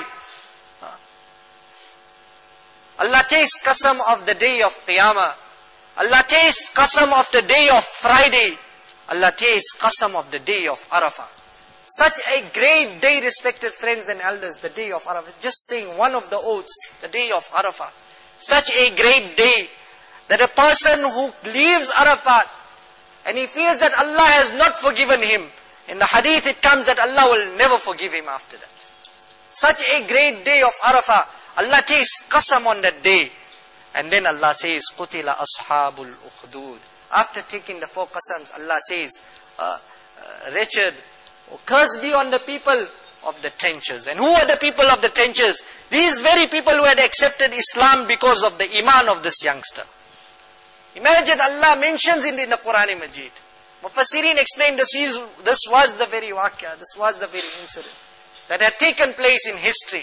Allah takes qasam of the day of Qiyamah. Allah takes qasam of the day of Friday. Allah takes qasam of the day of Arafah. Such a great day, respected friends and elders, the day of Arafah. Just saying one of the oaths, the day of Arafah. Such a great day that a person who leaves Arafat, and he feels that Allah has not forgiven him. In the hadith it comes that Allah will never forgive him after that. Such a great day of Arafah. Allah takes qasam on that day. And then Allah says, قُتِلَ أَصْحَابُ الْأُخْدُودِ. After taking the four qasams, Allah says, uh, uh, wretched, or cursed be on the people of the trenches. And who are the people of the trenches? These very people who had accepted Islam because of the iman of this youngster. Imagine Allah mentions it in the Quran Majid. Mufassirin explained this, is, this was the very waqia, this was the very incident that had taken place in history.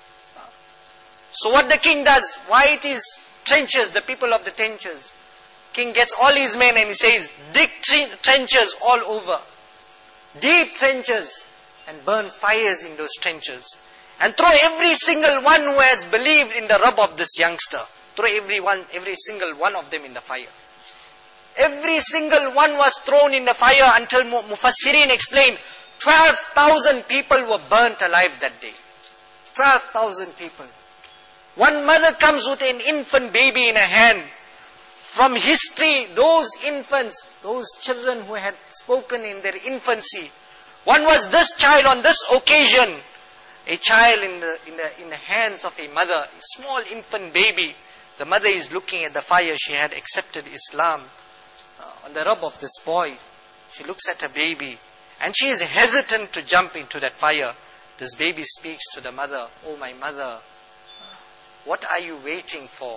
So what the king does, why it is trenches, the people of the trenches. King gets all his men and he says, dig trenches all over. Deep trenches, and burn fires in those trenches. And throw every single one who has believed in the Rabb of this youngster. Throw every one, every single one of them in the fire. Every single one was thrown in the fire until Mufassirin explained, twelve thousand people were burnt alive that day. twelve thousand people. One mother comes with an infant baby in her hand. From history, those infants, those children who had spoken in their infancy, one was this child on this occasion, a child in the, in the, in the hands of a mother, a small infant baby. The mother is looking at the fire. She had accepted Islam. Uh, on the Rabb of this boy, she looks at her baby and she is hesitant to jump into that fire. This baby speaks to the mother, "Oh my mother, what are you waiting for?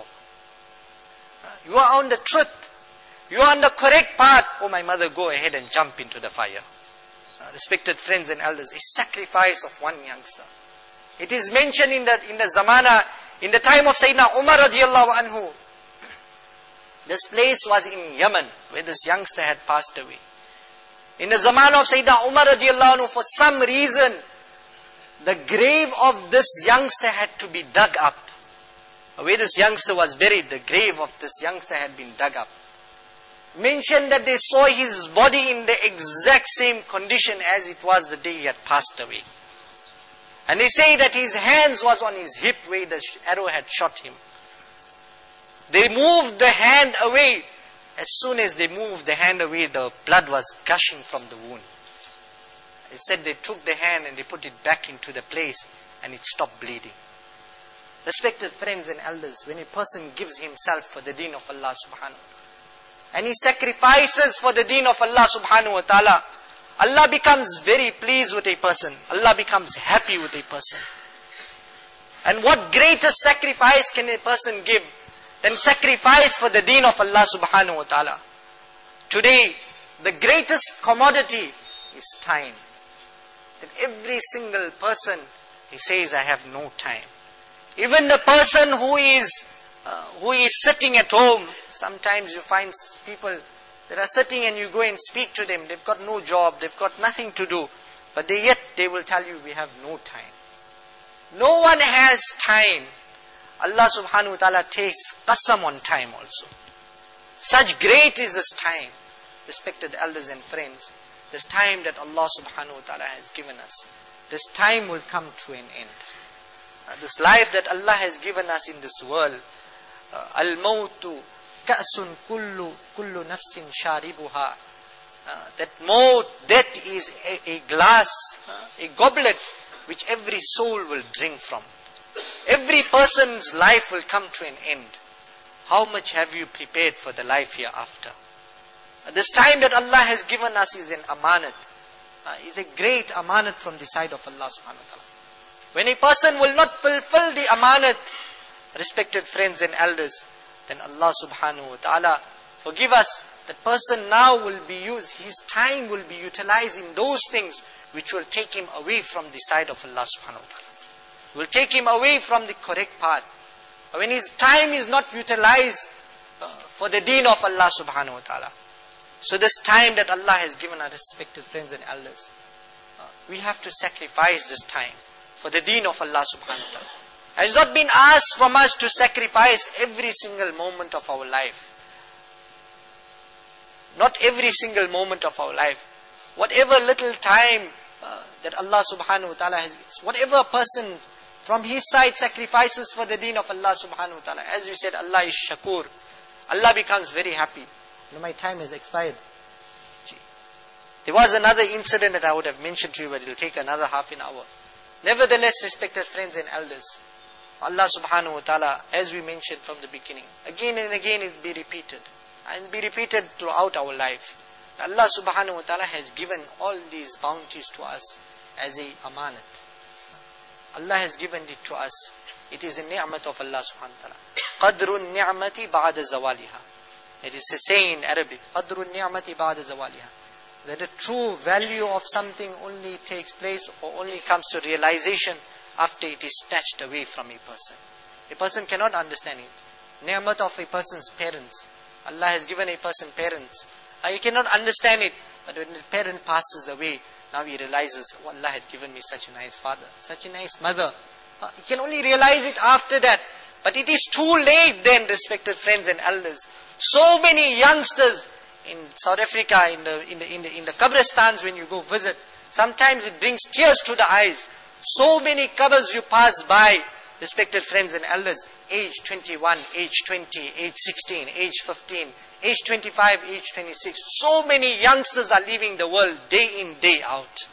You are on the truth. You are on the correct path. Oh my mother, go ahead and jump into the fire." Uh, respected friends and elders, a sacrifice of one youngster. It is mentioned in the in the zamana, in the time of Sayyidina Umar radiallahu anhu. This place was in Yemen, where this youngster had passed away. In the zamana of Sayyidina Umar radiallahu anhu, for some reason, the grave of this youngster had to be dug up. Where this youngster was buried, the grave of this youngster had been dug up. Mentioned that they saw his body in the exact same condition as it was the day he had passed away. And they say that his hands was on his hip where the arrow had shot him. They moved the hand away. As soon as they moved the hand away, the blood was gushing from the wound. It said they took the hand and they put it back into the place and it stopped bleeding. Respected friends and elders, when a person gives himself for the deen of Allah subhanahu wa ta'ala, and he sacrifices for the deen of Allah subhanahu wa ta'ala, Allah becomes very pleased with a person. Allah becomes happy with a person. And what greater sacrifice can a person give than sacrifice for the deen of Allah subhanahu wa ta'ala? Today, the greatest commodity is time. That every single person, he says, I have no time. Even the person who is uh, who is sitting at home, sometimes you find people that are sitting and you go and speak to them. They've got no job, they've got nothing to do, but they yet they will tell you, we have no time. No one has time. Allah subhanahu wa ta'ala takes qasam on time also. Such great is this time, respected elders and friends. This time that Allah subhanahu wa ta'ala has given us. This time will come to an end. Uh, this life that Allah has given us in this world, uh, al-mawtu ka'sun kullu kullu nafsin sharibuha. Uh, that maut, death is a, a glass, uh, a goblet which every soul will drink from. Every person's life will come to an end. How much have you prepared for the life hereafter? Uh, this time that Allah has given us is an amanat. Uh, is a great amanat from the side of Allah subhanahu wa ta'ala. When a person will not fulfill the amanat, respected friends and elders, then Allah subhanahu wa ta'ala forgive us. That person now will be used, his time will be utilized in those things which will take him away from the side of Allah subhanahu wa ta'ala. Will take him away from the correct path. When his time is not utilized uh, for the deen of Allah subhanahu wa ta'ala. So this time that Allah has given our respected friends and elders, uh, we have to sacrifice this time for the deen of Allah subhanahu wa ta'ala. It has not been asked from us to sacrifice every single moment of our life. Not every single moment of our life. Whatever little time uh, that Allah subhanahu wa ta'ala has, whatever a person from his side sacrifices for the deen of Allah subhanahu wa ta'ala. As we said, Allah is shakur. Allah becomes very happy. You know, my time has expired. There was another incident that I would have mentioned to you, but it will take another half an hour. Nevertheless, respected friends and elders, Allah subhanahu wa ta'ala, as we mentioned from the beginning, again and again it will be repeated. And be repeated throughout our life. Allah subhanahu wa ta'ala has given all these bounties to us as a amanat. Allah has given it to us. It is a ni'mat of Allah subhanahu wa ta'ala. Qadrun ni'mati ba'da zawaliha. It is a saying in Arabic. Qadrun ni'mati ba'da zawaliha. That the true value of something only takes place or only comes to realization after it is snatched away from a person. A person cannot understand it. Ni'mat of a person's parents. Allah has given a person parents. Uh, he cannot understand it. But when the parent passes away, now he realizes, oh, Allah had given me such a nice father, such a nice mother. Uh, he can only realize it after that. But it is too late then, respected friends and elders. So many youngsters in South Africa, in the in the in the in the Qabristans, when you go visit, sometimes it brings tears to the eyes. So many qabrs you pass by, respected friends and elders, age twenty-one, age twenty, age sixteen, age fifteen, age twenty-five, age twenty-six. So many youngsters are leaving the world day in, day out.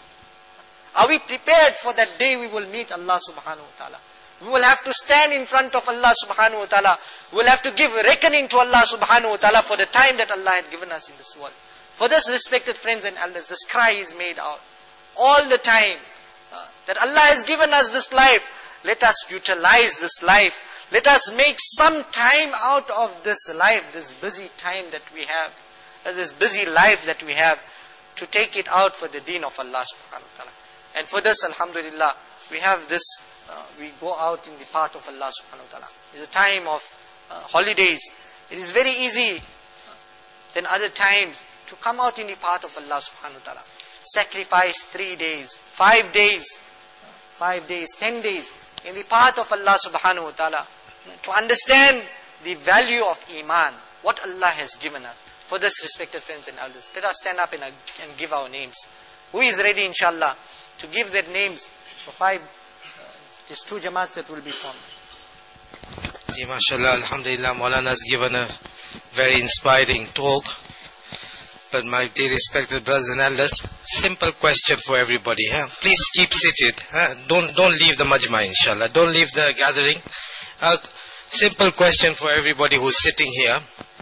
Are we prepared for that day we will meet Allah subhanahu wa ta'ala? We will have to stand in front of Allah subhanahu wa ta'ala. We will have to give reckoning to Allah subhanahu wa ta'ala for the time that Allah had given us in this world. For this, respected friends and elders, this cry is made out all the time. Uh, that Allah has given us this life. Let us utilize this life. Let us make some time out of this life, this busy time that we have, uh, this busy life that we have, to take it out for the deen of Allah subhanahu wa ta'ala. And for this, alhamdulillah, we have this, uh, we go out in the path of Allah subhanahu wa ta'ala. It's a time of uh, holidays. It is very easy uh, than other times to come out in the path of Allah subhanahu wa ta'ala. Sacrifice three days, five days, five days, ten days in the path of Allah subhanahu wa ta'ala, to understand the value of Iman, what Allah has given us. For this, respected friends and elders, let us stand up and, and give our names. Who is ready, inshallah, to give their names for five, uh, these two jamaats that will be formed? Ji, mashallah, alhamdulillah, Maulana has given a very inspiring talk. but my dear respected brothers and elders, simple question for everybody. Huh? Please keep seated. Huh? Don't don't leave the majma, inshallah. Don't leave the gathering. Uh, simple question for everybody who's sitting here.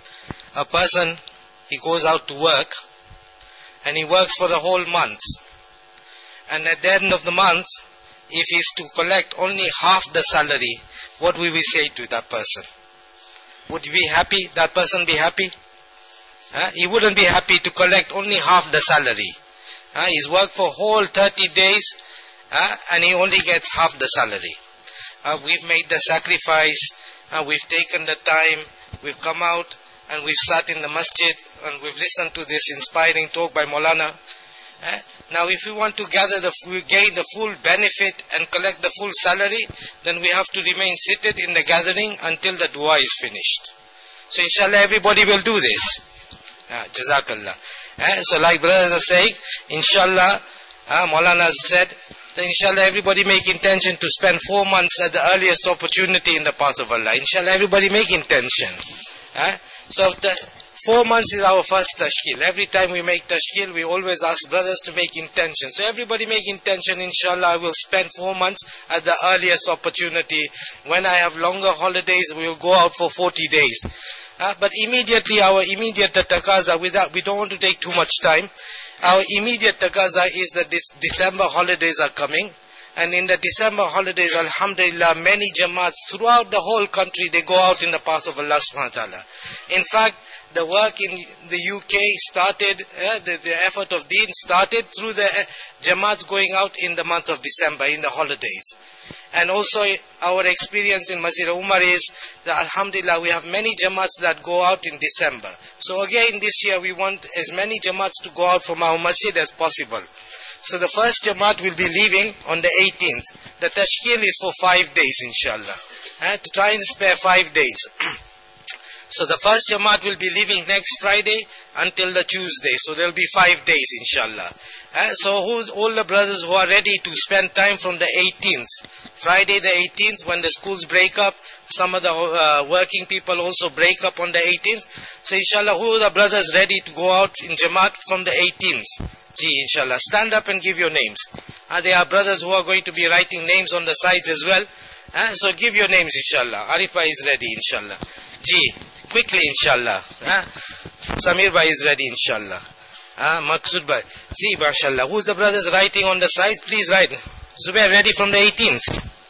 A person, he goes out to work, and he works for the whole month. And at the end of the month, if he's to collect only half the salary, what will we say to that person? Would you be happy? That person be happy? Uh, he wouldn't be happy to collect only half the salary. Uh, he's worked for whole thirty days uh, and he only gets half the salary. Uh, we've made the sacrifice, uh, we've taken the time, we've come out and we've sat in the masjid and we've listened to this inspiring talk by Maulana. Uh, now if we want to gather the, we gain the full benefit and collect the full salary, then we have to remain seated in the gathering until the dua is finished. So inshallah everybody will do this. Uh, Jazakallah. Uh, so like brothers are saying, inshallah, uh, Maulana has said, that inshallah everybody make intention to spend four months at the earliest opportunity in the path of Allah. Inshallah everybody make intention. Uh, so the four months is our first tashkil. Every time we make tashkil, we always ask brothers to make intention. So everybody make intention, inshallah I will spend four months at the earliest opportunity. When I have longer holidays, we will go out for forty days. Uh, but immediately our immediate taqaza, without, we don't want to take too much time. Our immediate taqaza is that this December holidays are coming. And in the December holidays, alhamdulillah, many jamaats throughout the whole country, they go out in the path of Allah subhanahu wa ta'ala. In fact, the work in the U K started, uh, the, the effort of deen started through the uh, jamaats going out in the month of December, in the holidays. And also our experience in Masjid Umar is that alhamdulillah we have many jamaats that go out in December. So again this year we want as many jamaats to go out from our masjid as possible. So the first jamaat will be leaving on the eighteenth. The tashkil is for five days inshallah. Uh, to try and spare five days. So the first jamaat will be leaving next Friday until the Tuesday. So there will be five days inshallah. Uh, so who's, all the brothers who are ready to spend time from the eighteenth, Friday the eighteenth, when the schools break up, some of the uh, working people also break up on the eighteenth. So inshallah, who are the brothers ready to go out in Jamaat from the eighteenth? Gee, inshallah, stand up and give your names. Uh, there are brothers who are going to be writing names on the sides as well. Uh, so give your names inshallah. Arifa is ready inshallah. Gee, quickly inshallah. Uh, Samir Bhai is ready inshallah. Ah, Maqsood Bhai. See, mashallah. Who's the brothers writing on the sides? Please write. Zubair, ready from the eighteenth.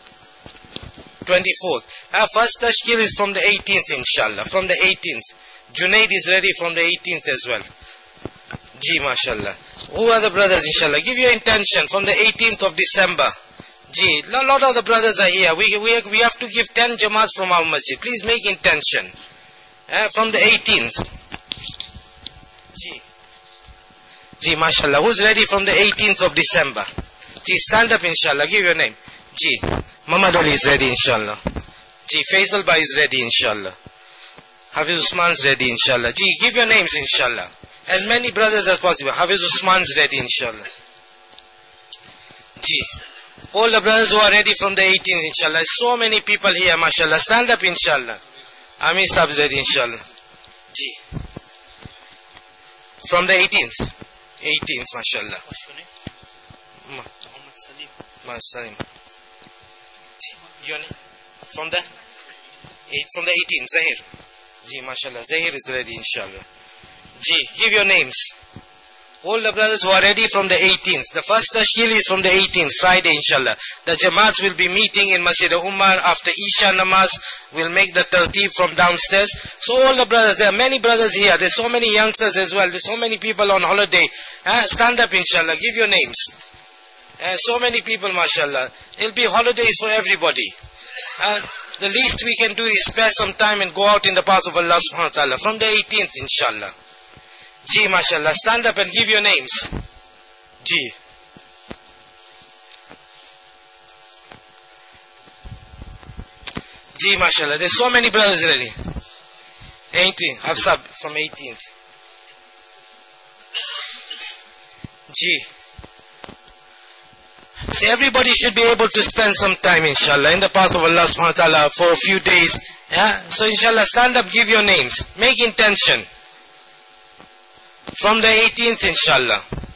twenty-fourth. Ah, first tashkil is from the eighteenth, inshallah. From the eighteenth. Junaid is ready from the eighteenth as well. Ji, mashallah. Who are the brothers, inshallah? Give your intention from the eighteenth of December. Ji, a lot of the brothers are here. We, we, we have to give ten jamaats from our masjid. Please make intention. Ah, from the eighteenth. Ji. Ji, mashallah. Who's ready from the eighteenth of December? Ji, stand up inshallah. Give your name. Ji, Muhammad Ali is ready inshallah. Ji, Faisal Bhai is ready inshallah. Hafiz Usman is ready inshallah. Ji, give your names inshallah. As many brothers as possible. Hafiz Usman is ready inshallah. Ji, all the brothers who are ready from the eighteenth inshallah. So many people here mashallah. Stand up inshallah. Amir Sahib is ready inshallah. Ji. From the eighteenth. eighteenth, mashallah. What's your name? Ma. Muhammad Salim. Ma Salim. Your name? From the? Eight, from the eighteenth, Zahir. Ji, mashallah. Zahir is ready, inshallah. Ji, give your names. All the brothers who are ready from the eighteenth. The first tashkil is from the eighteenth, Friday, inshallah. The jamaats will be meeting in Masjid Umar after Isha namaz. We'll make the tartib from downstairs. So all the brothers, there are many brothers here. There's so many youngsters as well. There's so many people on holiday. Uh, stand up, inshallah. Give your names. Uh, so many people, mashallah. It'll be holidays for everybody. Uh, the least we can do is spare some time and go out in the path of Allah subhanahu wa ta'ala. From the eighteenth, inshallah. Ji, mashallah. Stand up and give your names. Ji. Ji, mashallah. There's so many brothers ready. eighteenth. Hafsab from eighteenth. Ji. So everybody should be able to spend some time, inshallah, in the path of Allah subhanahu wa ta'ala for a few days. Yeah? So inshallah, stand up, give your names. Make intention. from the eighteenth, inshallah.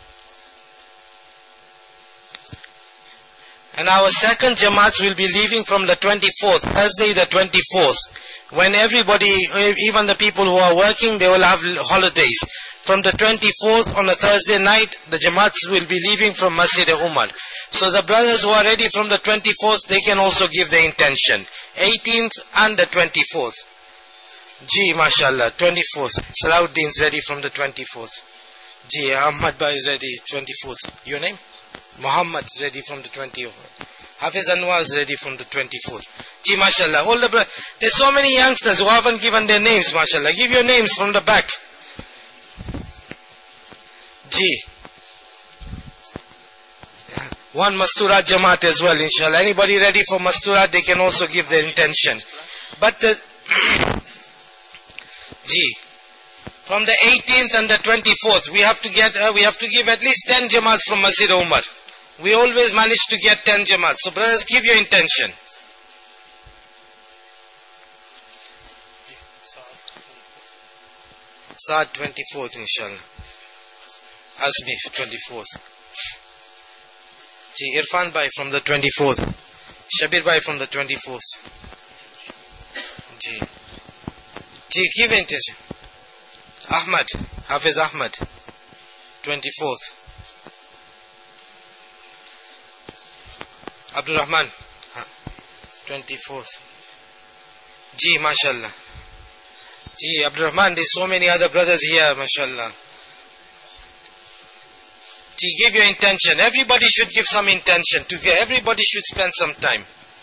And our second Jamaats will be leaving from the twenty-fourth, Thursday the twenty-fourth. When everybody, even the people who are working, they will have holidays. From the twenty-fourth on a Thursday night, the Jamaats will be leaving from Masjid Umar. So the brothers who are ready from the twenty-fourth, they can also give their intention. eighteenth and the twenty-fourth. Ji, mashallah, twenty-fourth. Salahuddin is ready from the twenty-fourth. Ji, Ahmad Bhai is ready, twenty-fourth. Your name? Muhammad is ready from the twentieth. Hafiz Anwar is ready from the twenty-fourth. Ji, mashallah. All the brothers. There's so many youngsters who haven't given their names, mashallah. Give your names from the back. Ji. One Masturat Jamaat as well, inshallah. Anybody ready for Masturat, they can also give their intention. But the Ji, from the eighteenth and the twenty-fourth, we have to get, uh, we have to give at least ten Jamaats from Masjid Umar. We always manage to get ten Jamaats. So brothers, give your intention. Saad twenty-fourth, inshallah. Azmi twenty-fourth. Ji, Irfan Bhai from the twenty-fourth. Shabir Bhai from the twenty-fourth. Ji. Ji, give intention. Ahmad, Hafiz Ahmad, twenty-fourth. Abdul Rahman, twenty-fourth. Ji, mashallah. Ji, Abdul Rahman, there's so many other brothers here, mashallah. Ji, give your intention. Everybody should give some intention. To get, everybody should spend some time.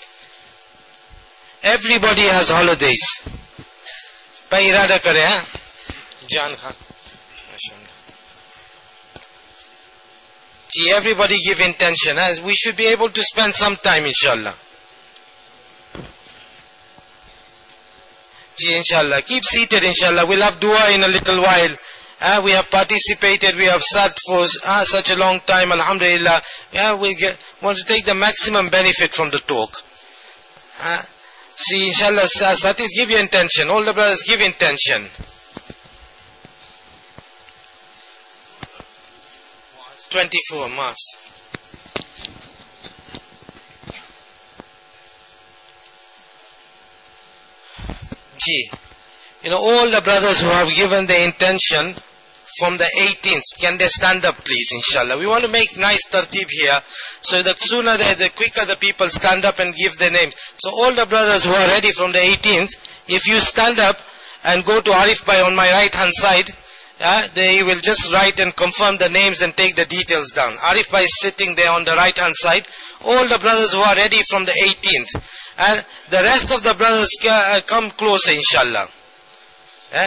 Everybody has holidays. Pa irada kare, ha? Jan Khan. Ji, everybody give intention. As we should be able to spend some time, inshallah. Ji, inshallah. Keep seated, inshallah. We'll have dua in a little while. Uh, we have participated, we have sat for uh, such a long time, alhamdulillah. Yeah, we get, want to take the maximum benefit from the talk. Uh, see, inshallah, Satis, give your intention. All the brothers, give intention. twenty-four, Mass. Ji, you know, all the brothers who have given their intention from the eighteenth, can they stand up please, inshallah. We want to make nice tartib here, so the sooner the, the quicker the people stand up and give their names. So all the brothers who are ready from the eighteenth, if you stand up and go to Arif Bhai on my right hand side, uh, they will just write and confirm the names and take the details down. Arif Bhai is sitting there on the right hand side. All the brothers who are ready from the eighteenth, and the rest of the brothers come closer, inshallah. Eh?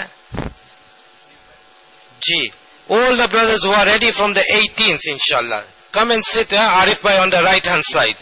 Ji, all the brothers who are ready from the eighteenth, inshallah, come and sit, eh? Arif Bhai on the right hand side.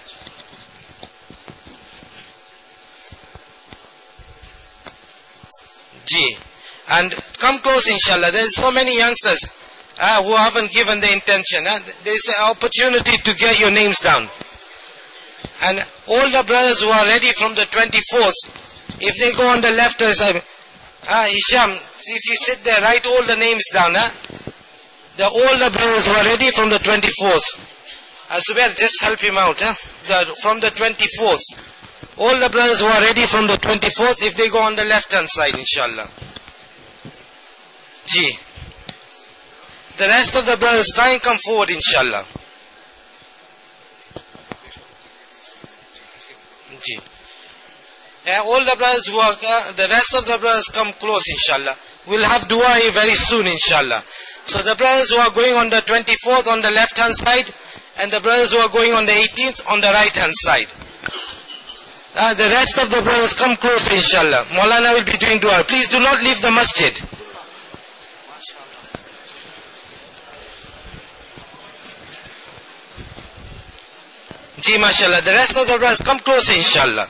Ji, and come close, inshallah. There is so many youngsters uh, who haven't given the intention. Uh, there is an opportunity to get your names down. And all the brothers who are ready from the twenty-fourth, if they go on the left side, Ah, Hisham, if you sit there, write all the names down, huh? The all the brothers who are ready from the twenty-fourth. Uh, Zubair, just help him out, huh? The, from the twenty-fourth. All the brothers who are ready from the twenty-fourth, if they go on the left hand side, inshallah. Ji. The rest of the brothers, try and come forward, inshallah. Ji. Yeah, all the brothers who are, uh, the rest of the brothers come close, inshallah. We'll have dua very soon, inshallah. So the brothers who are going on the twenty-fourth on the left hand side, and the brothers who are going on the eighteenth on the right hand side. Uh, the rest of the brothers come close, inshallah. Maulana will be doing dua. Please do not leave the masjid. Ji, mashallah. The rest of the brothers come close, inshallah.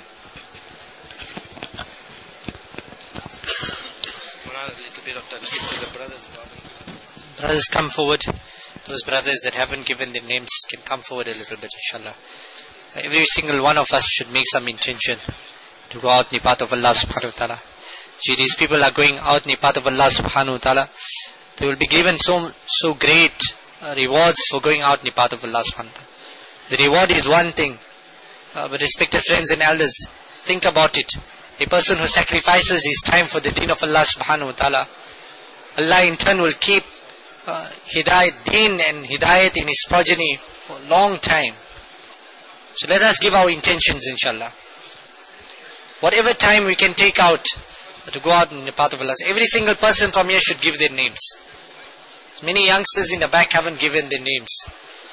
Brothers, come forward. Those brothers that haven't given their names can come forward a little bit, inshallah. Every single one of us should make some intention to go out in the path of Allah subhanahu wa ta'ala. See, these people are going out in the path of Allah subhanahu wa ta'ala. they will be given so so great uh, rewards for going out in the path of Allah subhanahu wa ta'ala. The reward is one thing, uh, but respected friends and elders, think about it. A person who sacrifices his time for the deen of Allah subhanahu wa ta'ala, Allah in turn will keep uh, hidayat, deen and hidayat in his progeny for a long time. So let us give our intentions, inshallah. Whatever time we can take out to go out in the path of Allah. Every single person from here should give their names. Many youngsters in the back haven't given their names.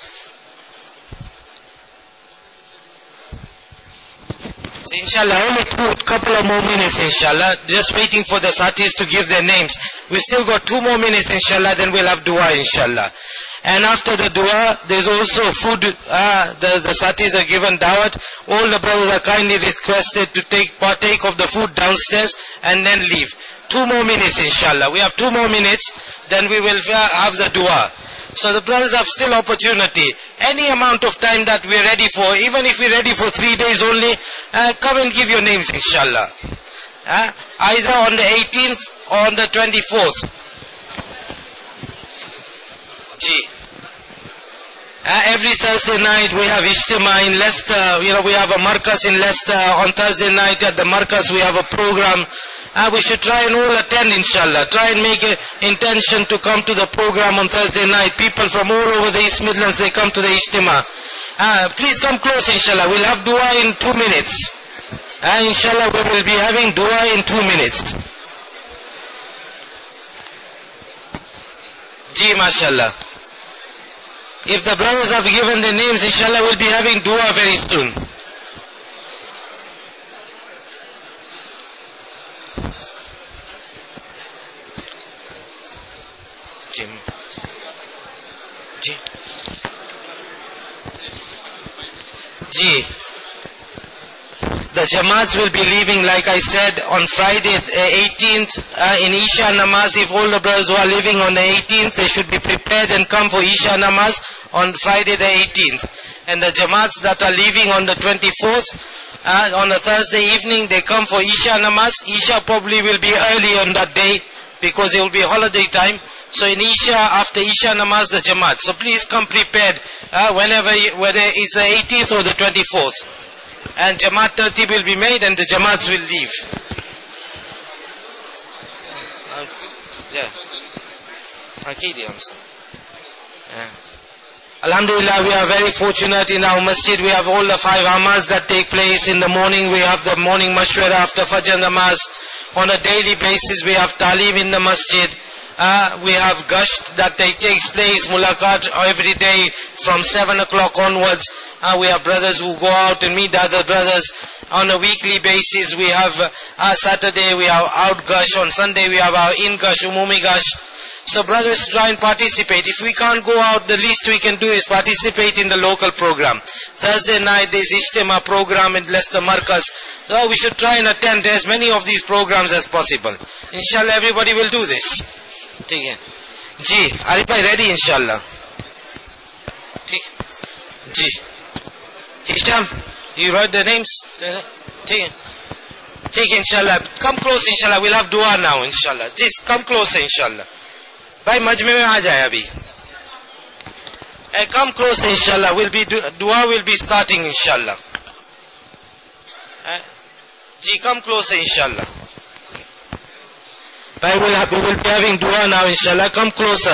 So inshallah, only two couple of more minutes inshallah. Just waiting for the satis to give their names. We still got two more minutes inshallah, then we'll have dua inshallah. And after the dua, there's also food. Uh, the, the satis are given dawat. All the brothers are kindly requested to take partake of the food downstairs and then leave. Two more minutes inshallah. We have two more minutes, then we will have the dua. So the brothers have still opportunity. Any amount of time that we're ready for, even if we're ready for three days only, uh, come and give your names inshallah. Uh, either on the eighteenth or on the twenty-fourth. Gee. Uh, every Thursday night we have Ijtima in Leicester. You know, we have a Markas in Leicester. On Thursday night at the Markas we have a program. Uh, we should try and all attend inshallah. Try and make an intention to come to the program on Thursday night. People from all over the East Midlands, they come to the Ijtima. Uh, please come close inshallah. We'll have dua in two minutes. Uh, inshallah we will be having dua in two minutes. Ji mashallah. If the brothers have given their names, inshallah we'll be having dua very soon. Ji. Ji. Ji. The Jamaats will be leaving, like I said, on Friday eighteenth uh, in Isha Namaz. If all the brothers who are leaving on the eighteenth, they should be prepared and come for Isha Namaz on Friday the eighteenth. And the Jamaats that are leaving on the twenty-fourth, uh, on a Thursday evening, they come for Isha Namaz. Isha probably will be early on that day because it will be holiday time. So in Isha, after Isha Namaz, the Jamaat. So please come prepared uh, whenever, you, whether it's the eighteenth or the twenty-fourth. And Jamaat thirty will be made and the Jamaats will leave. Uh, yeah. yeah. Alhamdulillah, we are very fortunate in our masjid. We have all the five amas that take place in the morning. We have the morning mashwara after Fajr Namaz. On a daily basis, we have talim in the masjid. Uh, we have gasht that takes place, mulaqat every day from seven o'clock onwards. Uh, we have brothers who go out and meet other brothers on a weekly basis. We have uh, Saturday we have out gush, on Sunday we have our in gush, umumi gush. So brothers try and participate. If we can't go out, the least we can do is participate in the local program. Thursday night there's Ijtima program in Leicester Markas. So we should try and attend as many of these programs as possible. Inshallah everybody will do this. ठीक है जी आरिफ भाई ready इंशाल्लाह ठीक जी Hisham you wrote the names ठीक है ठीक है इंशाल्लाह come close इंशाल्लाह we'll have dua now इंशाल्लाह just come close इंशाल्लाह भाई मजमे में आ जाए अभी hey, come close इंशाल्लाह will be dua will be starting इंशाल्लाह जी come close इंशाल्लाह I will have, we will be having dua now inshallah. Come closer.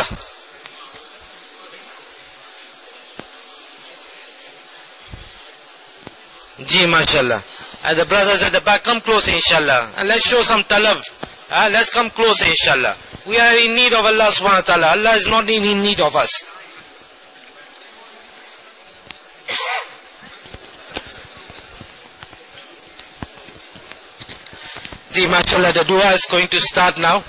Ji mashallah. And the brothers at the back, come closer inshallah. And let's show some talab. Uh, let's come closer inshallah. We are in need of Allah subhanahu wa ta'ala. Allah is not in need of us. Ji mashallah, the dua is going to start now.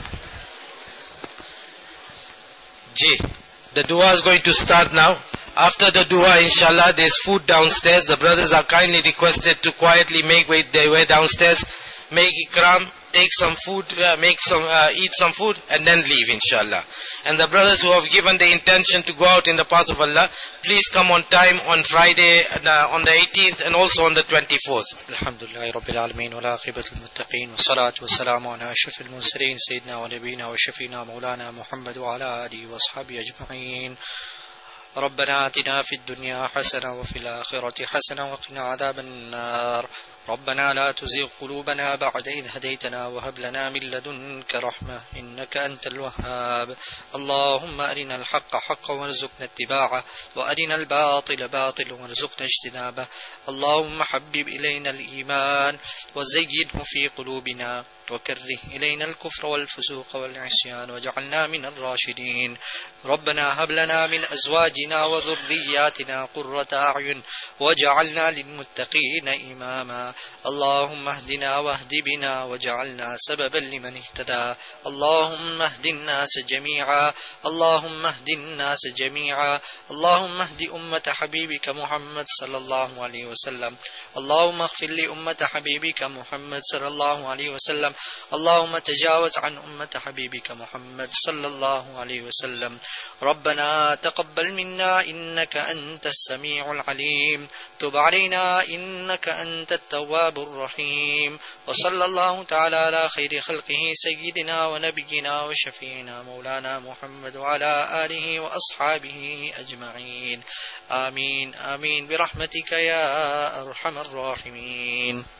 Ji, the dua is going to start now. After the dua, inshallah, there's food downstairs. The brothers are kindly requested to quietly make way, their way downstairs, make ikram, take some food, uh, make some, uh, eat some food, and then leave, inshallah. And the brothers who have given the intention to go out in the path of Allah, please come on time on Friday, uh, on the eighteenth, and also on the twenty-fourth. Alhamdulillah Rabbil Alameen, wa la aqibatul muttaqeen, wa salatu wa salamu ala ashrafil mursalin, Sayyidina wa nabiyina wa shafina Maulana Muhammad wa ala alihi wa ashabihi ajma'in. ربنا آتنا في الدنيا حسنة وفي الآخرة حسنة وقنا عذاب النار. ربنا لا تزغ قلوبنا بعد إذ هديتنا وهب لنا من لدنك رحمة إنك أنت الوهاب. اللهم أرنا الحق حقا وارزقنا اتباعه وأرنا الباطل باطلا وارزقنا اجتنابه. اللهم حبب إلينا الإيمان وزينه في قلوبنا وكره إلينا الكفر والفسوق والعصيان واجعلنا من الراشدين. ربنا هب لنا من أزواجنا وذرياتنا قرة أعين واجعلنا للمتقين إماما. اللهم اهدنا واهد بنا واجعلنا سببا لمن اهتدى. اللهم اهد الناس جميعا. اللهم اهد الناس جميعا. اللهم اهد أمة حبيبك محمد صلى الله عليه وسلم. اللهم اغفر لأمة حبيبك محمد صلى الله عليه وسلم. اللهم تجاوز عن أمة حبيبك محمد صلى الله عليه وسلم. ربنا تقبل منا إنك أنت السميع العليم. تب علينا إنك أنت التواب الرحيم. وصلى الله تعالى على خير خلقه سيدنا ونبينا وشفينا مولانا محمد وعلى آله وأصحابه أجمعين. آمين آمين برحمتك يا أرحم الراحمين.